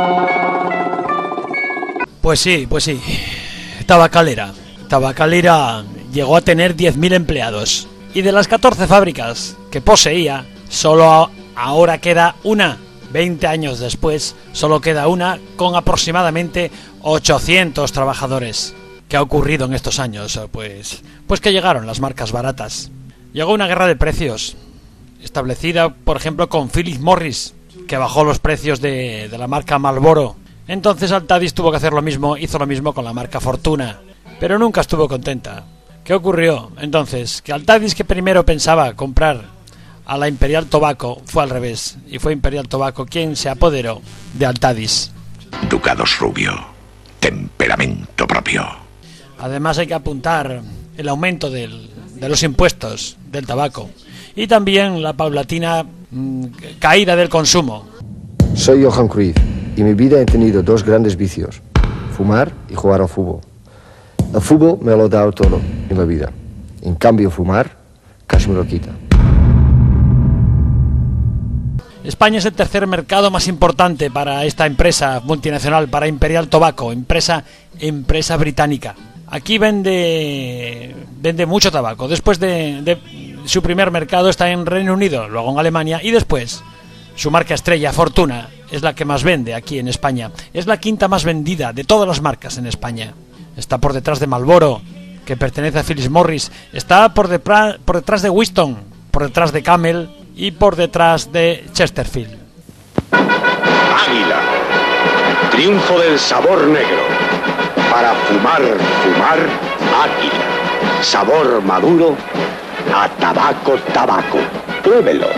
Pues sí, pues sí. Tabacalera. Tabacalera llegó a tener diez mil empleados. Y de las catorce fábricas que poseía, solo ahora queda una. veinte años después, solo queda una con aproximadamente ochocientos trabajadores. ¿Qué ha ocurrido en estos años? Pues, pues que llegaron las marcas baratas. Llegó una guerra de precios, establecida, por ejemplo, con Philip Morris, que bajó los precios de, de la marca Marlboro. Entonces Altadis tuvo que hacer lo mismo, hizo lo mismo con la marca Fortuna, pero nunca estuvo contenta. ¿Qué ocurrió? Entonces, que Altadis, que primero pensaba comprar a la Imperial Tobacco, fue al revés, y fue Imperial Tobacco quien se apoderó de Altadis. Ducados Rubio, temperamento propio. Además hay que apuntar el aumento del, de los impuestos del tabaco y también la paulatina mmm, caída del consumo. Soy Johan Cruyff y en mi vida he tenido dos grandes vicios, fumar y jugar al fútbol. El fútbol me lo ha dado todo en la vida, en cambio fumar casi me lo quita. España es el tercer mercado más importante para esta empresa multinacional, para Imperial Tobacco, empresa, empresa británica. Aquí vende vende mucho tabaco. Después de, de su primer mercado está en Reino Unido, luego en Alemania y después su marca estrella, Fortuna, es la que más vende aquí en España. Es la quinta más vendida de todas las marcas en España. Está por detrás de Marlboro, que pertenece a Philip Morris. Está por, depra- por detrás de Winston, por detrás de Camel y por detrás de Chesterfield. Águila. Triunfo del sabor negro. Para fumar, fumar, Águila. Sabor maduro a tabaco, tabaco. Pruébelo.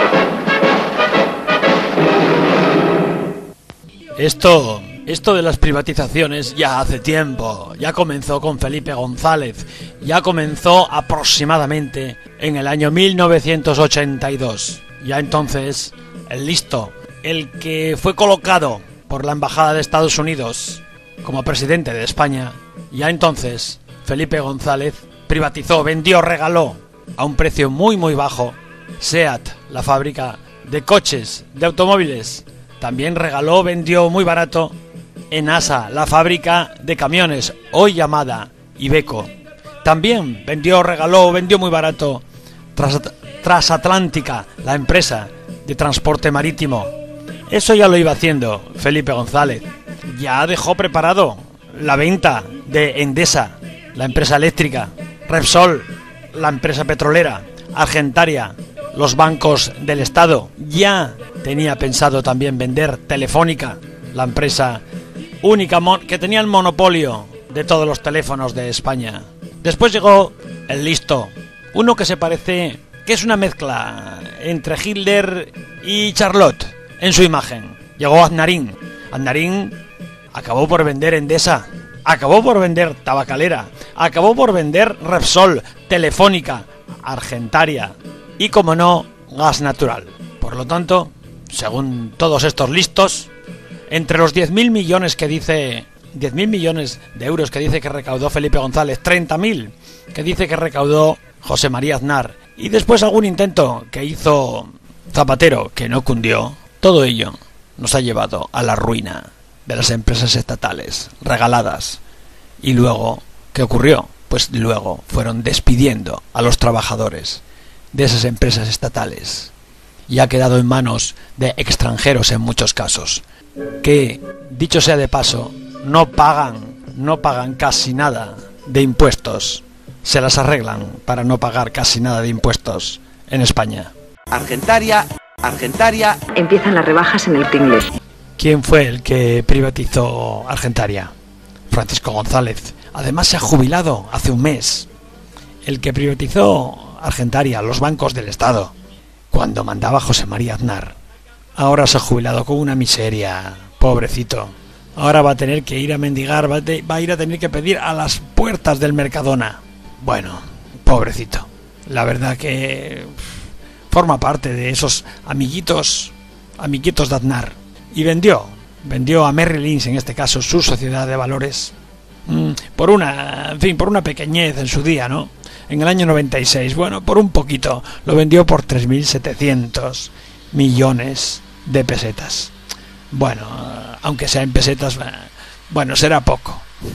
Esto, esto de las privatizaciones ya hace tiempo, ya comenzó con Felipe González, ya comenzó aproximadamente en el año mil novecientos ochenta y dos. Ya entonces, el listo, el que fue colocado por la Embajada de Estados Unidos como presidente de España, ya entonces Felipe González privatizó, vendió, regaló a un precio muy muy bajo SEAT, la fábrica de coches, de automóviles. También regaló, vendió muy barato Enasa, la fábrica de camiones, hoy llamada Iveco. También vendió, regaló, vendió muy barato Trans- Transatlántica, la empresa de transporte marítimo. Eso ya lo iba haciendo Felipe González. Ya dejó preparado la venta de Endesa, la empresa eléctrica, Repsol, la empresa petrolera, Argentaria, los bancos del Estado. Ya tenía pensado también vender Telefónica, la empresa única mon- que tenía el monopolio de todos los teléfonos de España. Después llegó el listo, uno que se parece, que es una mezcla entre Hitler y Charlotte en su imagen. Llegó Aznarín. Aznarín acabó por vender Endesa, acabó por vender Tabacalera, acabó por vender Repsol, Telefónica, Argentaria y, como no, gas natural. Por lo tanto, según todos estos listos, entre los diez mil millones que dice, diez mil millones de euros que dice que recaudó Felipe González, treinta mil que dice que recaudó José María Aznar, y después algún intento que hizo Zapatero que no cundió, todo ello nos ha llevado a la ruina de las empresas estatales regaladas. Y luego, ¿qué ocurrió? Pues luego fueron despidiendo a los trabajadores de esas empresas estatales y ha quedado en manos de extranjeros en muchos casos, que, dicho sea de paso, no pagan, no pagan casi nada de impuestos. Se las arreglan para no pagar casi nada de impuestos en España. Argentaria, Argentaria. Empiezan las rebajas en el Pringles. ¿Quién fue el que privatizó Argentaria? Francisco González. Además se ha jubilado hace un mes. El que privatizó Argentaria, los bancos del Estado, cuando mandaba José María Aznar. Ahora se ha jubilado con una miseria, pobrecito. Ahora va a tener que ir a mendigar, va a, te, va a ir a tener que pedir a las puertas del Mercadona. Bueno, pobrecito. La verdad que forma parte de esos amiguitos, amiguitos de Aznar. Y vendió, vendió a Merrill Lynch, en este caso su sociedad de valores, mmm, por una, en fin, por una pequeñez en su día, ¿no? En el año noventa y seis, bueno, por un poquito, lo vendió por tres mil setecientos millones de pesetas. Bueno, aunque sea en pesetas, bueno, será poco.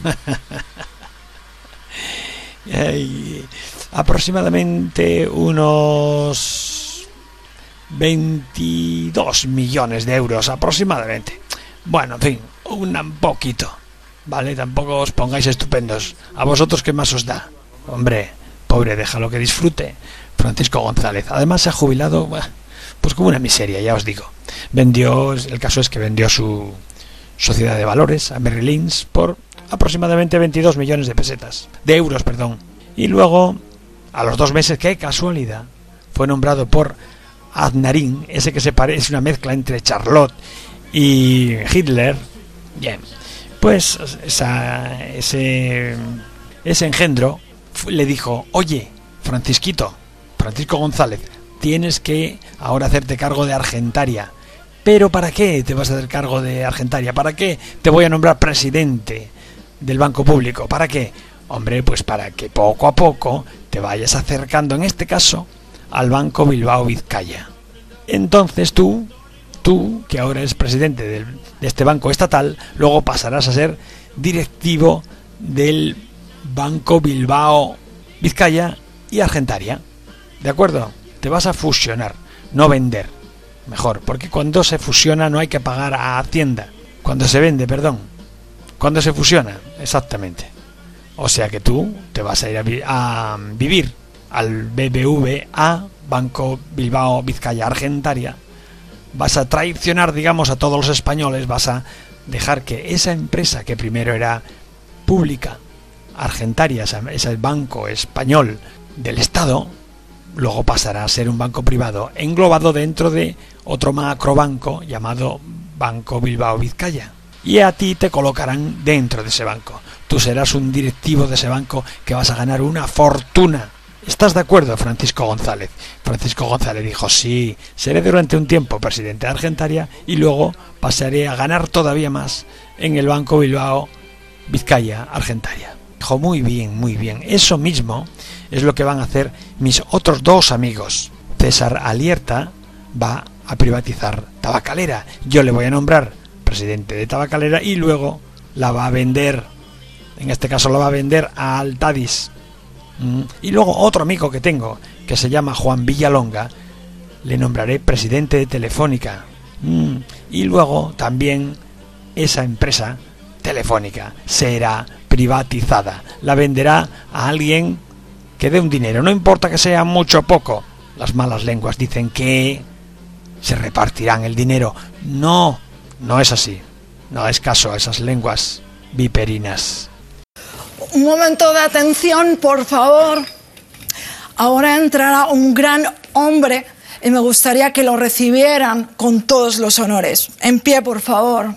Y aproximadamente unos veintidós millones de euros aproximadamente. Bueno, en fin, un poquito, ¿vale? Tampoco os pongáis estupendos. ¿A vosotros qué más os da? Hombre, pobre, déjalo que disfrute. Francisco González. Además se ha jubilado, pues como una miseria, ya os digo. Vendió, el caso es que vendió su sociedad de valores a Merrill Lynch por aproximadamente veintidós millones de pesetas, de euros, perdón. Y luego, a los dos meses, qué casualidad, fue nombrado por Aznarín, ese que se parece, una mezcla entre Charlotte y Hitler. Bien, pues esa, ese, ese engendro le dijo: oye, Francisquito, Francisco González, tienes que ahora hacerte cargo de Argentaria. ¿Pero para qué te vas a hacer cargo de Argentaria? ¿Para qué te voy a nombrar presidente del Banco Público? ¿Para qué? Hombre, pues para que poco a poco te vayas acercando, en este caso, al Banco Bilbao Vizcaya. Entonces tú, tú, que ahora eres presidente del, de este banco estatal, luego pasarás a ser directivo del Banco Bilbao Vizcaya y Argentaria. ¿De acuerdo? Te vas a fusionar, no vender. Mejor, porque cuando se fusiona no hay que pagar a Hacienda. Cuando se vende, perdón. Cuando se fusiona, exactamente. O sea que tú te vas a ir a, vi- a vivir al B B V A, Banco Bilbao Vizcaya Argentaria. Vas a traicionar, digamos, a todos los españoles, vas a dejar que esa empresa que primero era pública, Argentaria, ese banco español del Estado, luego pasará a ser un banco privado englobado dentro de otro macrobanco llamado Banco Bilbao Vizcaya. Y a ti te colocarán dentro de ese banco. Tú serás un directivo de ese banco que vas a ganar una fortuna. ¿Estás de acuerdo, Francisco González? Francisco González dijo, sí, seré durante un tiempo presidente de Argentaria y luego pasaré a ganar todavía más en el Banco Bilbao Vizcaya Argentaria. Dijo, muy bien, muy bien. Eso mismo es lo que van a hacer mis otros dos amigos. César Alierta va a privatizar Tabacalera. Yo le voy a nombrar presidente de Tabacalera y luego la va a vender, en este caso la va a vender a Altadis. Mm. Y luego otro amigo que tengo, que se llama Juan Villalonga, le nombraré presidente de Telefónica. Mm. Y luego también esa empresa Telefónica será privatizada. La venderá a alguien que dé un dinero, no importa que sea mucho o poco. Las malas lenguas dicen que se repartirán el dinero. No, no es así. No es caso a esas lenguas viperinas. Un momento de atención, por favor. Ahora entrará un gran hombre y me gustaría que lo recibieran con todos los honores. En pie, por favor.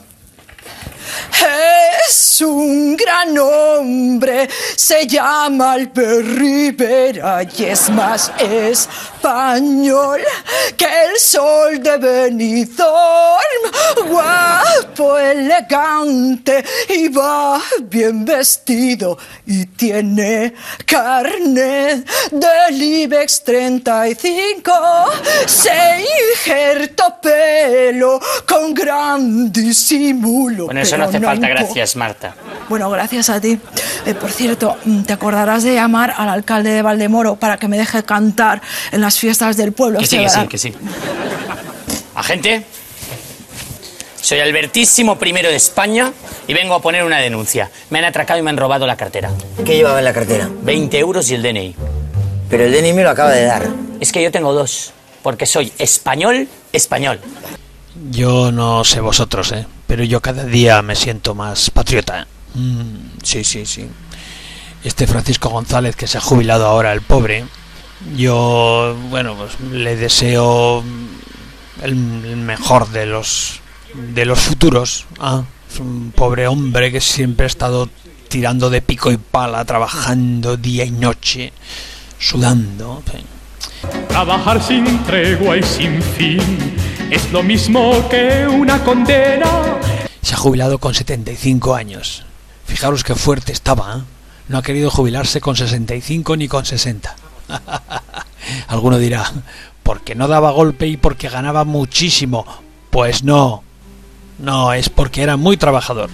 Es un gran hombre, se llama Albert Rivera y es más español que el sol de Benidorm. Guapo, elegante y va bien vestido y tiene carnet del IBEX treinta y cinco. Se injerta pelo con gran disimulo. Bueno, eso no hace falta, gracias, Marta. Bueno, gracias a ti. Eh, por cierto, te acordarás de llamar al alcalde de Valdemoro para que me deje cantar en las fiestas del pueblo. Que sí, que sí, que sí. Agente, soy Albertísimo Primero de España y vengo a poner una denuncia. Me han atracado y me han robado la cartera. ¿Qué llevaba en la cartera? veinte euros y el D N I. Pero el D N I me lo acaba de dar. Es que yo tengo dos, porque soy español, español. Yo no sé vosotros, ¿eh? Pero yo cada día me siento más patriota. Mm, sí, sí, sí. Este Francisco González, que se ha jubilado ahora, el pobre, yo, bueno, pues le deseo el, el mejor de los de los futuros. Ah, es un pobre hombre que siempre ha estado tirando de pico y pala, trabajando día y noche, sudando. En fin. Trabajar sin tregua y sin fin es lo mismo que una condena. Se ha jubilado con setenta y cinco años. Fijaros qué fuerte estaba, ¿eh? No ha querido jubilarse con sesenta y cinco ni con sesenta. Alguno dirá, porque no daba golpe y porque ganaba muchísimo. Pues no, no, es porque era muy trabajador.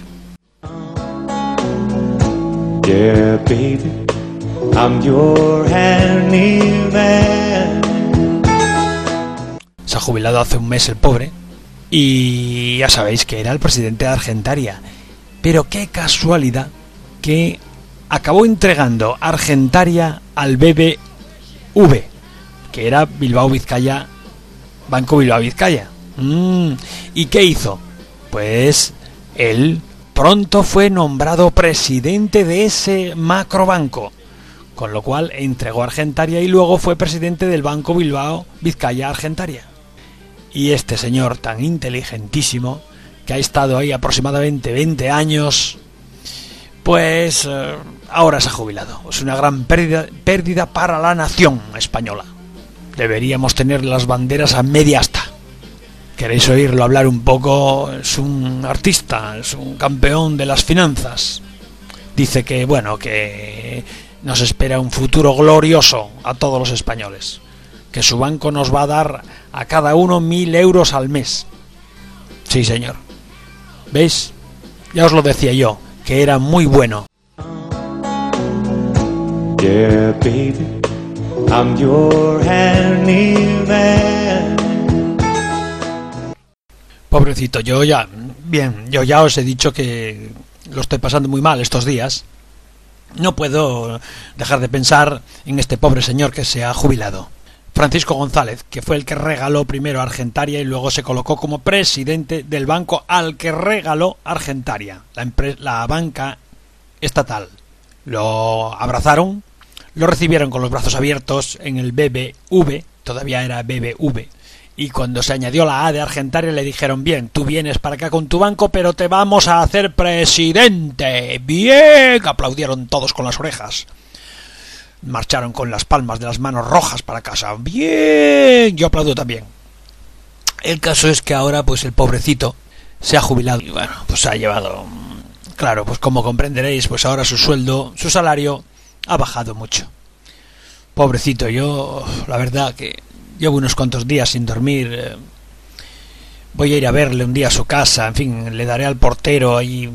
Yeah, baby, I'm your handyman. Se ha jubilado hace un mes el pobre y ya sabéis que era el presidente de Argentaria. Pero qué casualidad que acabó entregando Argentaria al B B V, que era Bilbao Vizcaya, Banco Bilbao Vizcaya. Mm, ¿Y qué hizo? Pues él pronto fue nombrado presidente de ese macrobanco, con lo cual entregó Argentaria y luego fue presidente del Banco Bilbao Vizcaya Argentaria. Y este señor tan inteligentísimo, que ha estado ahí aproximadamente veinte años, pues eh, ahora se ha jubilado. Es una gran pérdida, pérdida para la nación española. Deberíamos tener las banderas a media asta. ¿Queréis oírlo hablar un poco? Es un artista, es un campeón de las finanzas. Dice que, bueno, que nos espera un futuro glorioso a todos los españoles. Que su banco nos va a dar a cada uno mil euros al mes. Sí, señor. ¿Veis? Ya os lo decía yo, que era muy bueno. Yeah, baby, I'm your handyman. Pobrecito, yo ya... Bien, yo ya os he dicho que lo estoy pasando muy mal estos días. no puedo dejar de pensar en este pobre señor que se ha jubilado. Francisco González, que fue el que regaló primero Argentaria y luego se colocó como presidente del banco al que regaló Argentaria, la, empre- la banca estatal. Lo abrazaron, lo recibieron con los brazos abiertos en el B B V, todavía era B B V, y cuando se añadió la A de Argentaria le dijeron, bien, tú vienes para acá con tu banco, pero te vamos a hacer presidente. Bien, aplaudieron todos con las orejas. Marcharon con las palmas de las manos rojas para casa. Bien, yo aplaudo también. El caso es que ahora pues el pobrecito se ha jubilado y bueno, pues ha llevado, claro, pues como comprenderéis, pues ahora su sueldo, su salario ha bajado mucho. Pobrecito, yo la verdad que llevo unos cuantos días sin dormir. eh, Voy a ir a verle un día a su casa, en fin, le daré al portero ahí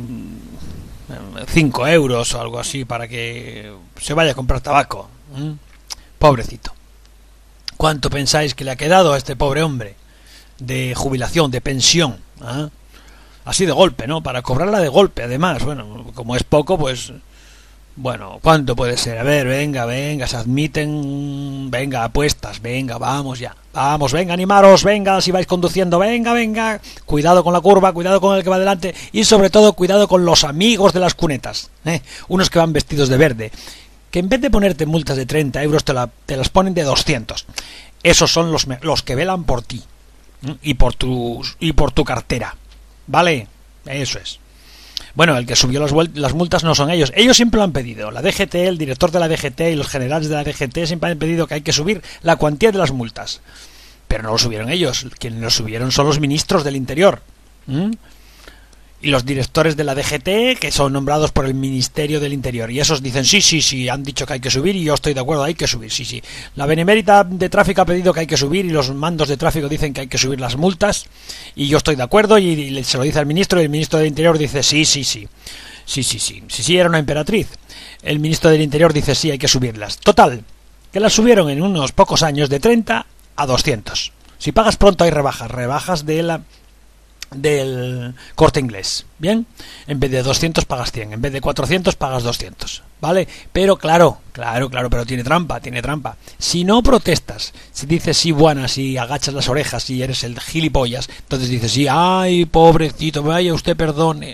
cinco euros o algo así para que se vaya a comprar tabaco. ¿Mm? Pobrecito. ¿Cuánto pensáis que le ha quedado a este pobre hombre de jubilación, de pensión? ¿Ah? Así de golpe, ¿no? Para cobrarla de golpe, además. Bueno, como es poco, pues... Bueno, ¿cuánto puede ser? A ver, venga, venga, se admiten... Venga, apuestas, venga, vamos ya. Vamos, venga, animaros, venga, si vais conduciendo, venga, venga. Cuidado con la curva, cuidado con el que va delante y sobre todo cuidado con los amigos de las cunetas. ¿eh? Unos que van vestidos de verde. Que en vez de ponerte multas de treinta euros te, la, te las ponen de doscientos. Esos son los, los que velan por ti. ¿eh? Y por tu, y por tu cartera. ¿Vale? Eso es. Bueno, el que subió las, las multas no son ellos. Ellos siempre lo han pedido. La D G T, el director de la D G T y los generales de la D G T siempre han pedido que hay que subir la cuantía de las multas. Pero no lo subieron ellos. Quienes lo subieron son los ministros del Interior. ¿Mm? Y los directores de la D G T, que son nombrados por el Ministerio del Interior. Y esos dicen, sí, sí, sí, han dicho que hay que subir y yo estoy de acuerdo, hay que subir, sí, sí. La Benemérita de Tráfico ha pedido que hay que subir y los mandos de tráfico dicen que hay que subir las multas y yo estoy de acuerdo y, y se lo dice al ministro y el ministro del Interior dice, sí, sí, sí. Sí, sí, sí. Sí, sí, era una emperatriz. El ministro del Interior dice, sí, hay que subirlas. Total, que las subieron en unos pocos años de treinta a doscientos. Si pagas pronto hay rebajas, rebajas de la... del Corte Inglés, ¿bien? En vez de doscientos pagas cien, en vez de cuatrocientos pagas doscientos, ¿vale? Pero claro, claro, claro, pero tiene trampa, tiene trampa. Si no protestas, si dices sí buenas y agachas las orejas y eres el gilipollas, entonces dices sí, ay, pobrecito, vaya usted perdone.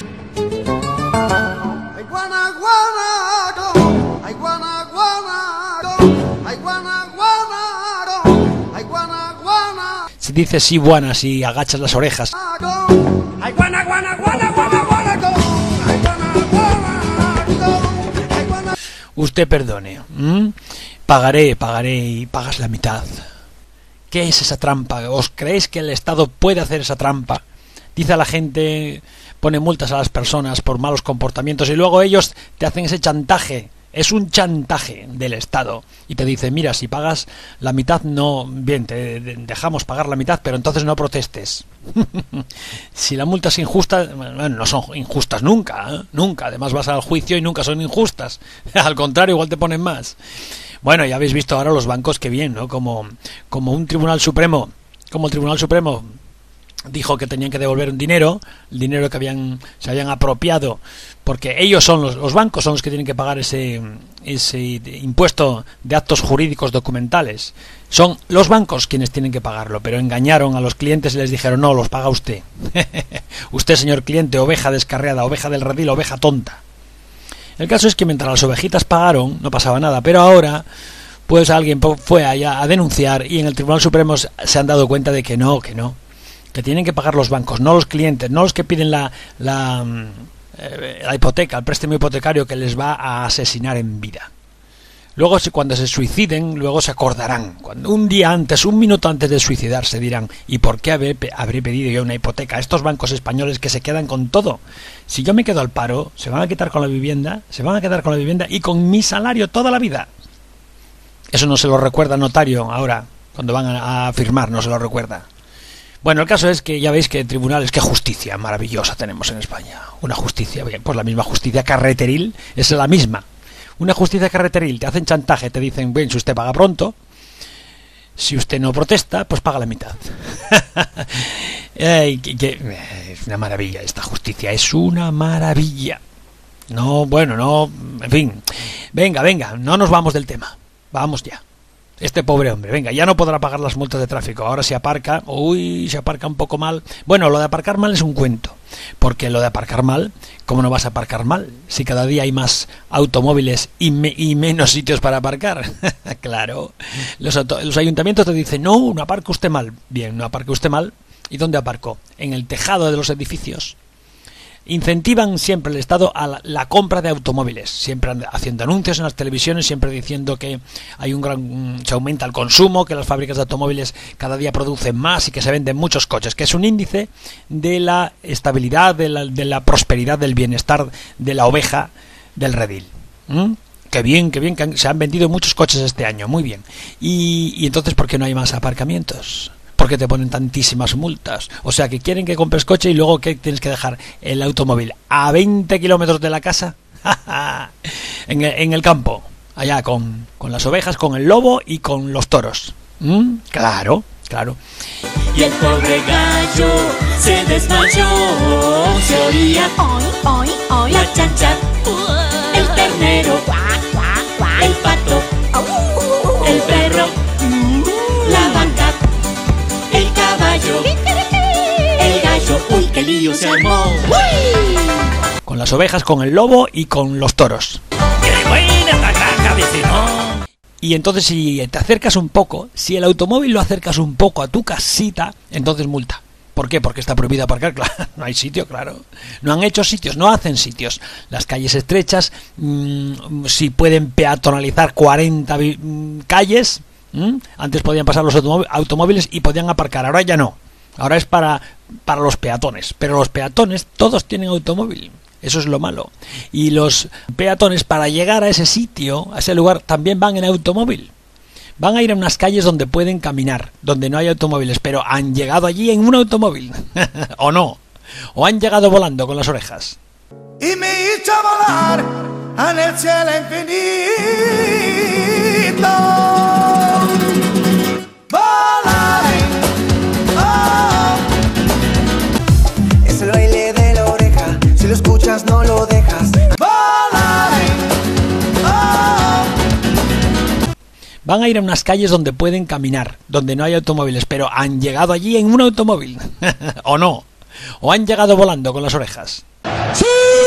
Ay, guana, guana, go. Ay, guana, guana, go. Ay, guana, guana, go. Ay, guana, guana. Si dices sí buenas y agachas las orejas, Ay, guana, guana, guana, guana, guana, go. Ay, guana, guana, go. Ay, guana. usted perdone. ¿Mm? Pagaré, pagaré y pagas la mitad. ¿Qué es esa trampa? ¿Os creéis que el Estado puede hacer esa trampa? Dice a la gente, pone multas a las personas por malos comportamientos y luego ellos te hacen ese chantaje. Es un chantaje del Estado y te dice, mira, si pagas la mitad, no, bien, te dejamos pagar la mitad, pero entonces no protestes. Si la multa es injusta, bueno, no son injustas nunca, ¿eh? Nunca, además vas al juicio y nunca son injustas, al contrario, igual te ponen más. Bueno, ya habéis visto ahora los bancos que bien, ¿no? Como, como un Tribunal Supremo, como el Tribunal Supremo dijo que tenían que devolver un dinero, el dinero que habían se habían apropiado, porque ellos son los, los bancos son los que tienen que pagar ese ese impuesto de actos jurídicos documentales. Son los bancos quienes tienen que pagarlo, pero engañaron a los clientes y les dijeron, no, los paga usted. Usted, señor cliente, oveja descarriada, oveja del redil, oveja tonta. El caso es que mientras las ovejitas pagaron, no pasaba nada, pero ahora pues alguien fue allá a denunciar y en el Tribunal Supremo se han dado cuenta de que no, que no. Que tienen que pagar los bancos, no los clientes, no los que piden la, la, eh, la hipoteca, el préstamo hipotecario que les va a asesinar en vida. Luego, cuando se suiciden, luego se acordarán. Cuando un día antes, un minuto antes de suicidarse, dirán, ¿y por qué habré, habré pedido yo una hipoteca a estos bancos españoles que se quedan con todo? Si yo me quedo al paro, se van a quitar con la vivienda, se van a quedar con la vivienda y con mi salario toda la vida. Eso no se lo recuerda el notario ahora, cuando van a, a firmar, no se lo recuerda. Bueno, el caso es que ya veis que tribunales, qué justicia maravillosa tenemos en España. Una justicia, bien, pues la misma justicia carreteril es la misma. Una justicia carreteril, te hacen chantaje, te dicen, bien, si usted paga pronto, si usted no protesta, pues paga la mitad. Ay, que, que, es una maravilla esta justicia, es una maravilla. No, bueno, no, en fin. Venga, venga, no nos vamos del tema. Vamos ya. Este pobre hombre, venga, ya no podrá pagar las multas de tráfico. Ahora se aparca, uy, se aparca un poco mal. Bueno, lo de aparcar mal es un cuento. Porque lo de aparcar mal, ¿cómo no vas a aparcar mal? Si cada día hay más automóviles y, me, y menos sitios para aparcar. Claro. Los, auto, los ayuntamientos te dicen, no, no aparca usted mal. Bien, no aparca usted mal. ¿Y dónde aparcó? En el tejado de los edificios. Incentivan siempre el Estado a la, la compra de automóviles, siempre haciendo anuncios en las televisiones, siempre diciendo que hay un gran se aumenta el consumo, que las fábricas de automóviles cada día producen más y que se venden muchos coches, que es un índice de la estabilidad, de la, de la prosperidad, del bienestar de la oveja del redil. ¿Mm? Qué bien, qué bien, que han, se han vendido muchos coches este año, muy bien. Y, y entonces, ¿por qué no hay más aparcamientos? Porque te ponen tantísimas multas. O sea, que quieren que compres coche y luego que tienes que dejar el automóvil a veinte kilómetros de la casa, en, el, en el campo, allá con, con las ovejas, con el lobo y con los toros. ¿Mm? Claro, claro. Y el pobre gallo se desmayó. Se oía hoy, hoy, hoy la chancha, el ternero, el pato, el perro, la vaca, el caballo, el gallo, uy, qué lío se armó. Con las ovejas, con el lobo y con los toros. ¡Qué buena esta granja, vecino! Y entonces si te acercas un poco, si el automóvil lo acercas un poco a tu casita, entonces multa. ¿Por qué? Porque está prohibido aparcar, claro, no hay sitio, claro. No han hecho sitios, no hacen sitios. Las calles estrechas, mmm, si pueden peatonalizar cuarenta mmm, calles, mmm, antes podían pasar los automóviles y podían aparcar, ahora ya no. Ahora es para, para los peatones, pero los peatones todos tienen automóvil. Eso es lo malo. Y los peatones, para llegar a ese sitio, a ese lugar, también van en automóvil. Van a ir a unas calles donde pueden caminar, donde no hay automóviles, pero han llegado allí en un automóvil. ¿O no? ¿O han llegado volando con las orejas? Y me hizo volar en el cielo infinito. Volaré. Oh. Es el baile de la oreja. Si lo escuchas, no lo dejas. Volaré. Oh. Van a ir a unas calles donde pueden caminar, donde no hay automóviles, pero han llegado allí en un automóvil. ¿O no? ¿O han llegado volando con las orejas? ¡Sí!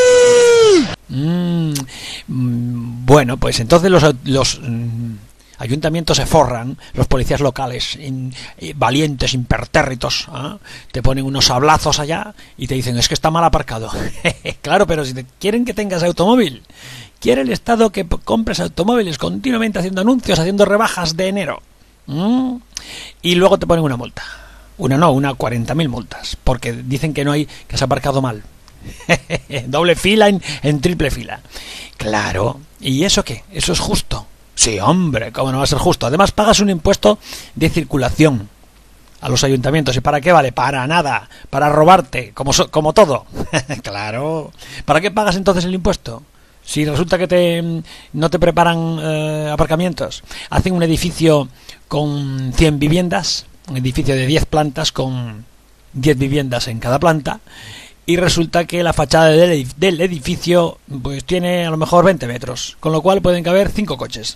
Mm, mm, bueno, pues entonces los, los mm, ayuntamientos se forran, los policías locales, in, eh, valientes, impertérritos, ¿eh? Te ponen unos sablazos allá y te dicen, es que está mal aparcado. Claro, pero si te quieren que tengas automóvil, quiere el Estado que compres automóviles continuamente haciendo anuncios, haciendo rebajas de enero. ¿Mm? Y luego te ponen una multa. Una no, una cuarenta mil multas. Porque dicen que no hay, que has aparcado mal. Doble fila en, en triple fila. Claro. ¿Y eso qué? ¿Eso es justo? Sí, hombre, ¿cómo no va a ser justo? Además pagas un impuesto de circulación a los ayuntamientos. ¿Y para qué vale? Para nada. Para robarte, como, so, como todo. Claro. ¿Para qué pagas entonces el impuesto? Si resulta que te, no te preparan eh, aparcamientos, hacen un edificio con cien viviendas, un edificio de diez plantas con diez viviendas en cada planta, y resulta que la fachada del, del edificio pues tiene a lo mejor veinte metros, con lo cual pueden caber cinco coches.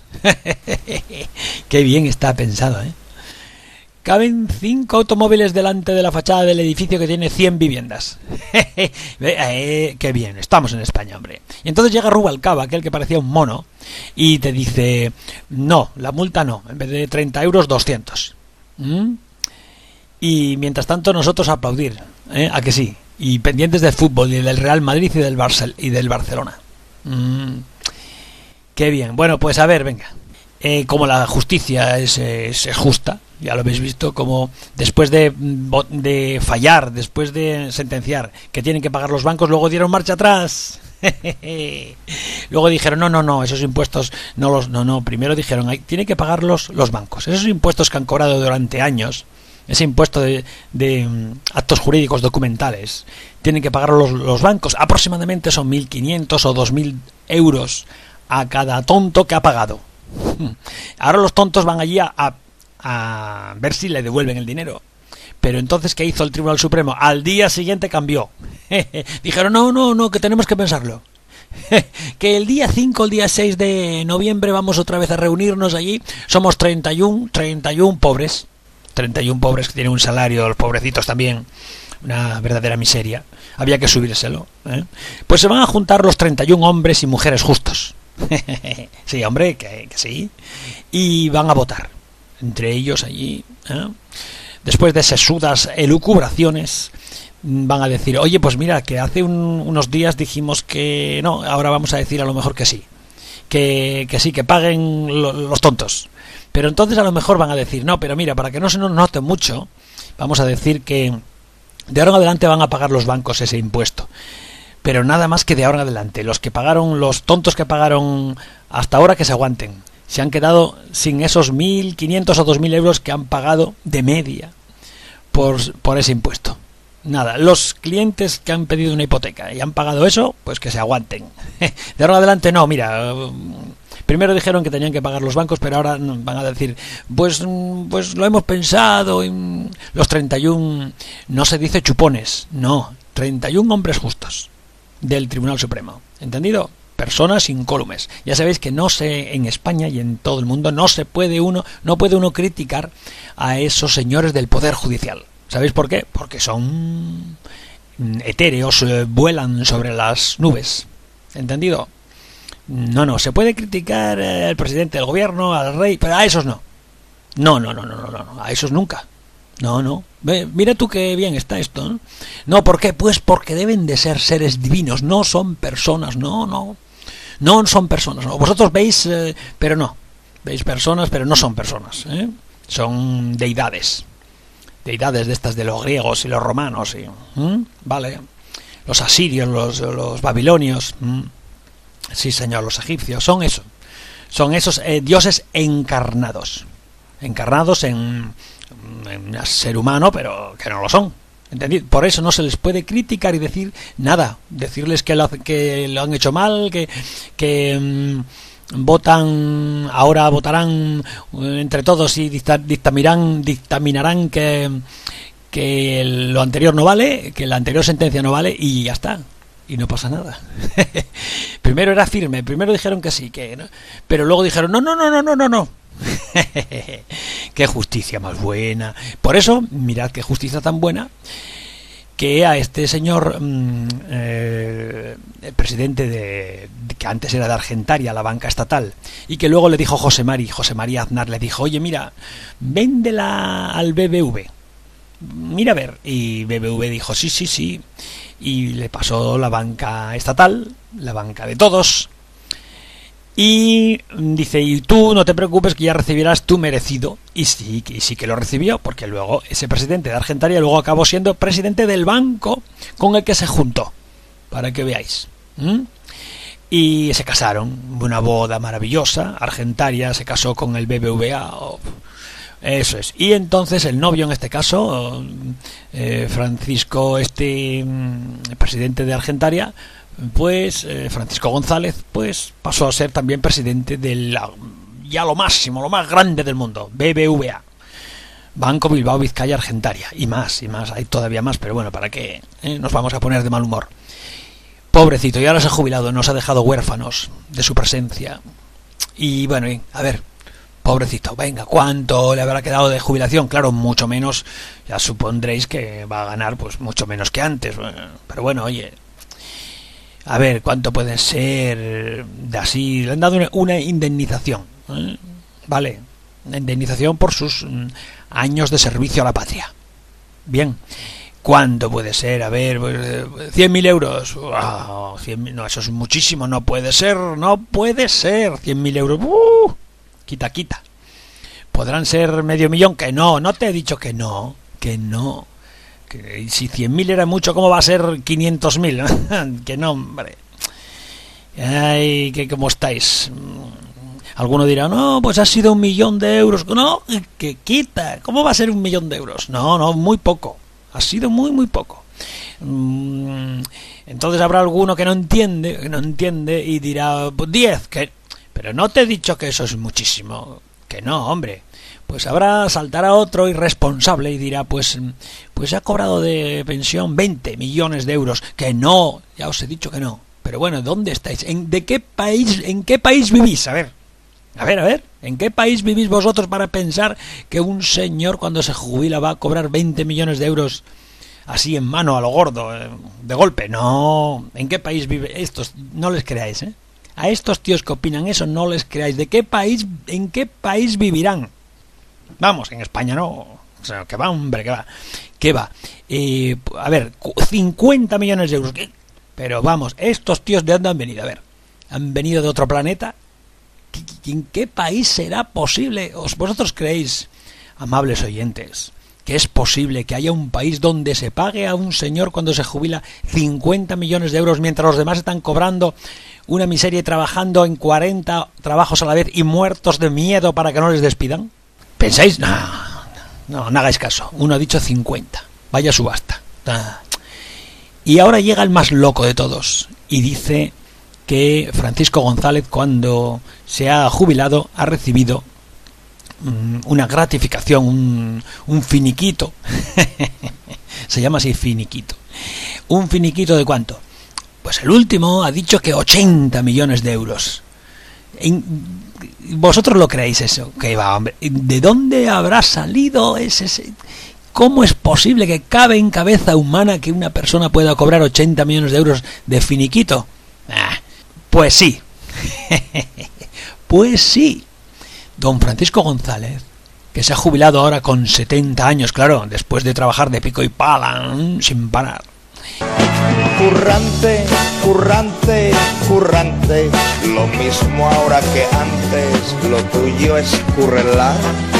Qué bien está pensado, ¿eh? Caben cinco automóviles delante de la fachada del edificio que tiene cien viviendas. eh, ¡Qué bien! Estamos en España, hombre. Y entonces llega Rubalcaba, aquel que parecía un mono, y te dice, no, la multa no, en vez de treinta euros, doscientos. ¿Mm? Y mientras tanto nosotros aplaudir, ¿eh? ¿A que sí? Y pendientes del fútbol, y del Real Madrid y del, Barcel- y del Barcelona. Mm. ¡Qué bien! Bueno, pues a ver, venga. Eh, como la justicia es, es, es justa, ya lo habéis visto, como después de, de fallar, después de sentenciar que tienen que pagar los bancos, luego dieron marcha atrás. Luego dijeron, no, no, no, esos impuestos, no los, no, no, primero dijeron, hay, tienen que pagarlos los bancos. Esos impuestos que han cobrado durante años, ese impuesto de, de um, actos jurídicos documentales, tienen que pagarlos los, los bancos. Aproximadamente son mil quinientos o dos mil euros a cada tonto que ha pagado. Ahora los tontos van allí a, a, a ver si le devuelven el dinero. Pero entonces, ¿qué hizo el Tribunal Supremo? Al día siguiente cambió. Dijeron, no, no, no, que tenemos que pensarlo. que el día cinco, el día seis de noviembre vamos otra vez a reunirnos allí. Somos treinta y uno, treinta y uno pobres, treinta y uno pobres que tienen un salario, los pobrecitos también, una verdadera miseria. Había que subírselo, ¿eh? Pues se van a juntar los treinta y uno hombres y mujeres justos. Sí, hombre, que, que sí. Y van a votar entre ellos allí, ¿eh? Después de sesudas elucubraciones, van a decir, oye, pues mira, que hace un, unos días dijimos que no, ahora vamos a decir a lo mejor que sí, que, que sí, que paguen lo, los tontos. Pero entonces a lo mejor van a decir, no, pero mira, para que no se nos note mucho, vamos a decir que de ahora en adelante van a pagar los bancos ese impuesto. Pero nada más que de ahora en adelante. Los que pagaron, los tontos que pagaron hasta ahora, que se aguanten. Se han quedado sin esos mil quinientos o dos mil euros que han pagado de media por, por ese impuesto. Nada, los clientes que han pedido una hipoteca y han pagado eso, pues que se aguanten. De ahora en adelante no, mira, primero dijeron que tenían que pagar los bancos, pero ahora van a decir, pues, pues lo hemos pensado. Y los treinta y uno, no se dice chupones, no, treinta y uno hombres justos del Tribunal Supremo, ¿entendido? Personas incólumes. Ya sabéis que no se, en España y en todo el mundo no se puede uno, no puede uno criticar a esos señores del Poder Judicial. ¿Sabéis por qué? Porque son etéreos, eh, vuelan sobre las nubes, ¿entendido? No, no, se puede criticar al presidente del gobierno, al rey, pero a esos no. No, no, no, no, no, no, a esos nunca. No, no. Ve, mira tú qué bien está esto, ¿no? No, ¿por qué? Pues porque deben de ser seres divinos, no son personas, no, no. No son personas, ¿no? Vosotros veis, eh, pero no. Veis personas, pero no son personas, ¿eh? Son deidades. Deidades de estas de los griegos y los romanos, y, ¿eh? Vale. Los asirios, los, los babilonios, ¿eh? Sí, señor, los egipcios, son eso. Son esos eh, dioses encarnados. Encarnados en... en un ser humano, pero que no lo son. ¿Entendid? Por eso no se les puede criticar y decir nada, decirles que lo, que lo han hecho mal, que, que mmm, votan, ahora votarán entre todos y dicta, dictaminarán, dictaminarán que, que lo anterior no vale, que la anterior sentencia no vale y ya está. Y no pasa nada. Primero era firme, primero dijeron que sí, que no, pero luego dijeron no, no, no, no, no, no, no. Qué justicia más buena. Por eso, mirad qué justicia tan buena, que a este señor mmm, eh, el presidente de, que antes era de Argentaria, la banca estatal, y que luego le dijo José Mari, José María Aznar le dijo, oye mira, véndela al B B V, mira a ver, y B B V dijo sí, sí, sí, y le pasó la banca estatal, la banca de todos. Y dice, y tú no te preocupes que ya recibirás tu merecido. Y sí, y sí que lo recibió, porque luego ese presidente de Argentaria luego acabó siendo presidente del banco con el que se juntó, para que veáis. ¿Mm? Y se casaron, una boda maravillosa. Argentaria se casó con el B B V A. Oh, eso es. Y entonces el novio, en este caso, eh, Francisco, este el presidente de Argentaria, pues eh, Francisco González, pues pasó a ser también presidente de la, ya lo máximo, lo más grande del mundo, B B V A, Banco Bilbao Vizcaya Argentaria, y más, y más, hay todavía más, pero bueno, ¿para qué eh? Nos vamos a poner de mal humor? Pobrecito, y ahora se ha jubilado, nos ha dejado huérfanos de su presencia. Y bueno, y, a ver, pobrecito, venga, ¿cuánto le habrá quedado de jubilación? Claro, mucho menos, ya supondréis que va a ganar pues mucho menos que antes, pero bueno, oye, a ver, ¿cuánto puede ser de así? Le han dado una, una indemnización, ¿eh? Vale, una indemnización por sus mm, años de servicio a la patria. Bien, ¿cuánto puede ser? A ver, pues, cien mil euros. Oh, cien mil, no, eso es muchísimo, no puede ser, no puede ser. cien mil euros, uh, quita, quita. ¿Podrán ser medio millón? Que no, no te he dicho que no, que no. Que si cien mil era mucho, ¿cómo va a ser quinientos mil? Que no, hombre. Ay, que cómo estáis. Alguno dirá, no, pues ha sido un millón de euros. No, que quita. ¿Cómo va a ser un millón de euros? No, no, muy poco. Ha sido muy, muy poco. Entonces habrá alguno que no entiende, que no entiende y dirá, pues diez, que... Pero no te he dicho que eso es muchísimo. Que no, hombre. Pues habrá, saltará otro irresponsable y dirá, pues, pues ha cobrado de pensión veinte millones de euros. Que no, ya os he dicho que no. Pero bueno, ¿dónde estáis? ¿En, de qué país, ¿En qué país vivís? A ver, a ver, a ver, ¿en qué país vivís vosotros para pensar que un señor cuando se jubila va a cobrar veinte millones de euros así en mano a lo gordo, de golpe? No, ¿en qué país vive? Estos, no les creáis, ¿eh? A estos tíos que opinan eso no les creáis. ¿De qué país, en qué país vivirán? Vamos, en España no. O sea, que va, hombre, que va. Que va. Eh, a ver, cincuenta millones de euros. ¿Qué? Pero vamos, estos tíos de dónde han venido. A ver, ¿han venido de otro planeta? ¿En qué país será posible? ¿Os vosotros creéis, amables oyentes, que es posible que haya un país donde se pague a un señor cuando se jubila cincuenta millones de euros mientras los demás están cobrando una miseria y trabajando en cuarenta trabajos a la vez y muertos de miedo para que no les despidan? ¿Pensáis? No, no, no hagáis caso. Uno ha dicho cincuenta. Vaya subasta. Y ahora llega el más loco de todos y dice que Francisco González, cuando se ha jubilado, ha recibido um, una gratificación, un, un finiquito. Se llama así, finiquito. ¿Un finiquito de cuánto? Pues el último ha dicho que ochenta millones de euros. ¿Vosotros lo creéis eso? Que va, hombre. ¿De dónde habrá salido ese...? ¿Cómo es posible que cabe en cabeza humana que una persona pueda cobrar ochenta millones de euros de finiquito? Ah, pues sí. Pues sí. Don Francisco González, que se ha jubilado ahora con setenta años, claro, después de trabajar de pico y pala, sin parar. Currante, currante, currante, lo mismo ahora que antes, lo tuyo es currelar.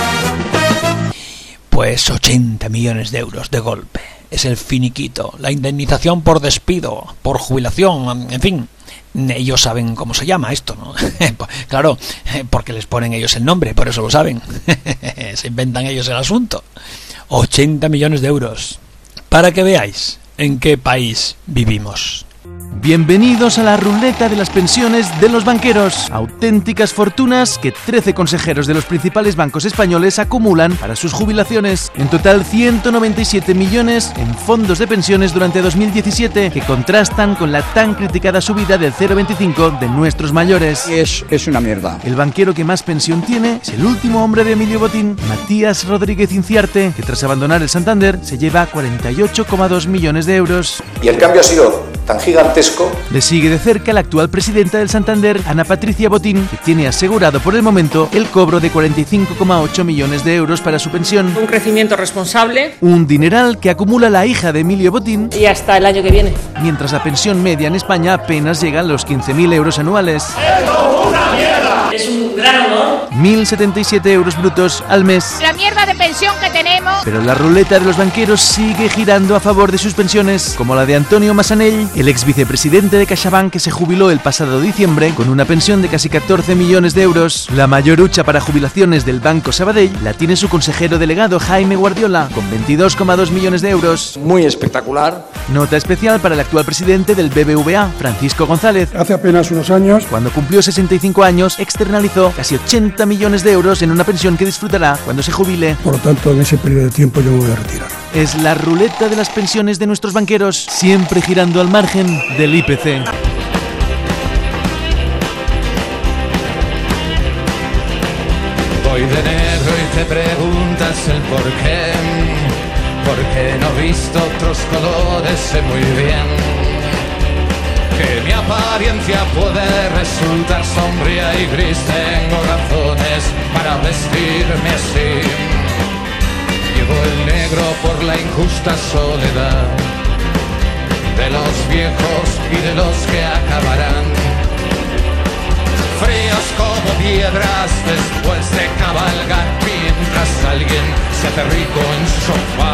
Pues ochenta millones de euros de golpe. Es el finiquito, la indemnización por despido, por jubilación, en fin. Ellos saben cómo se llama esto, ¿no? Claro, porque les ponen ellos el nombre, por eso lo saben. Se inventan ellos el asunto. ochenta millones de euros. Para que veáis en qué país vivimos. Bienvenidos a la ruleta de las pensiones de los banqueros. Auténticas fortunas que trece consejeros de los principales bancos españoles acumulan para sus jubilaciones. En total, ciento noventa y siete millones en fondos de pensiones durante dos mil diecisiete, que contrastan con la tan criticada subida del cero coma veinticinco de nuestros mayores. Es, es una mierda. El banquero que más pensión tiene es el último hombre de Emilio Botín, Matías Rodríguez Inciarte, que tras abandonar el Santander se lleva cuarenta y ocho coma dos millones de euros. Y el cambio ha sido tan gigantesco. Le sigue de cerca la actual presidenta del Santander, Ana Patricia Botín, que tiene asegurado por el momento el cobro de cuarenta y cinco coma ocho millones de euros para su pensión. Un crecimiento responsable. Un dineral que acumula la hija de Emilio Botín. Y hasta el año que viene. Mientras la pensión media en España apenas llega a los quince mil euros anuales. ¡Es una mierda! Es un gran honor. mil setenta y siete euros brutos al mes. La mierda de pensión que tenemos. Pero la ruleta de los banqueros sigue girando a favor de sus pensiones, como la de Antonio Massanell, el ex vicepresidente de CaixaBank, que se jubiló el pasado diciembre con una pensión de casi catorce millones de euros. La mayor hucha para jubilaciones del Banco Sabadell la tiene su consejero delegado Jaime Guardiola, con veintidós coma dos millones de euros. Muy espectacular. Nota especial para el actual presidente del B B V A, Francisco González. Hace apenas unos años, cuando cumplió sesenta y cinco años, externalizó casi ochenta millones de euros en una pensión que disfrutará cuando se jubile. Por lo tanto, en ese periodo de tiempo yo me voy a retirar. Es la ruleta de las pensiones de nuestros banqueros, siempre girando al margen del I P C. Voy de negro y te preguntas el por qué, porque no he visto otros colores, sé muy bien que mi apariencia puede resultar sombría y gris. Tengo razones para vestirme así. Llevo el negro por la injusta soledad de los viejos y de los que acabarán fríos como piedras después de cabalgar, mientras alguien se hace rico en su sofá.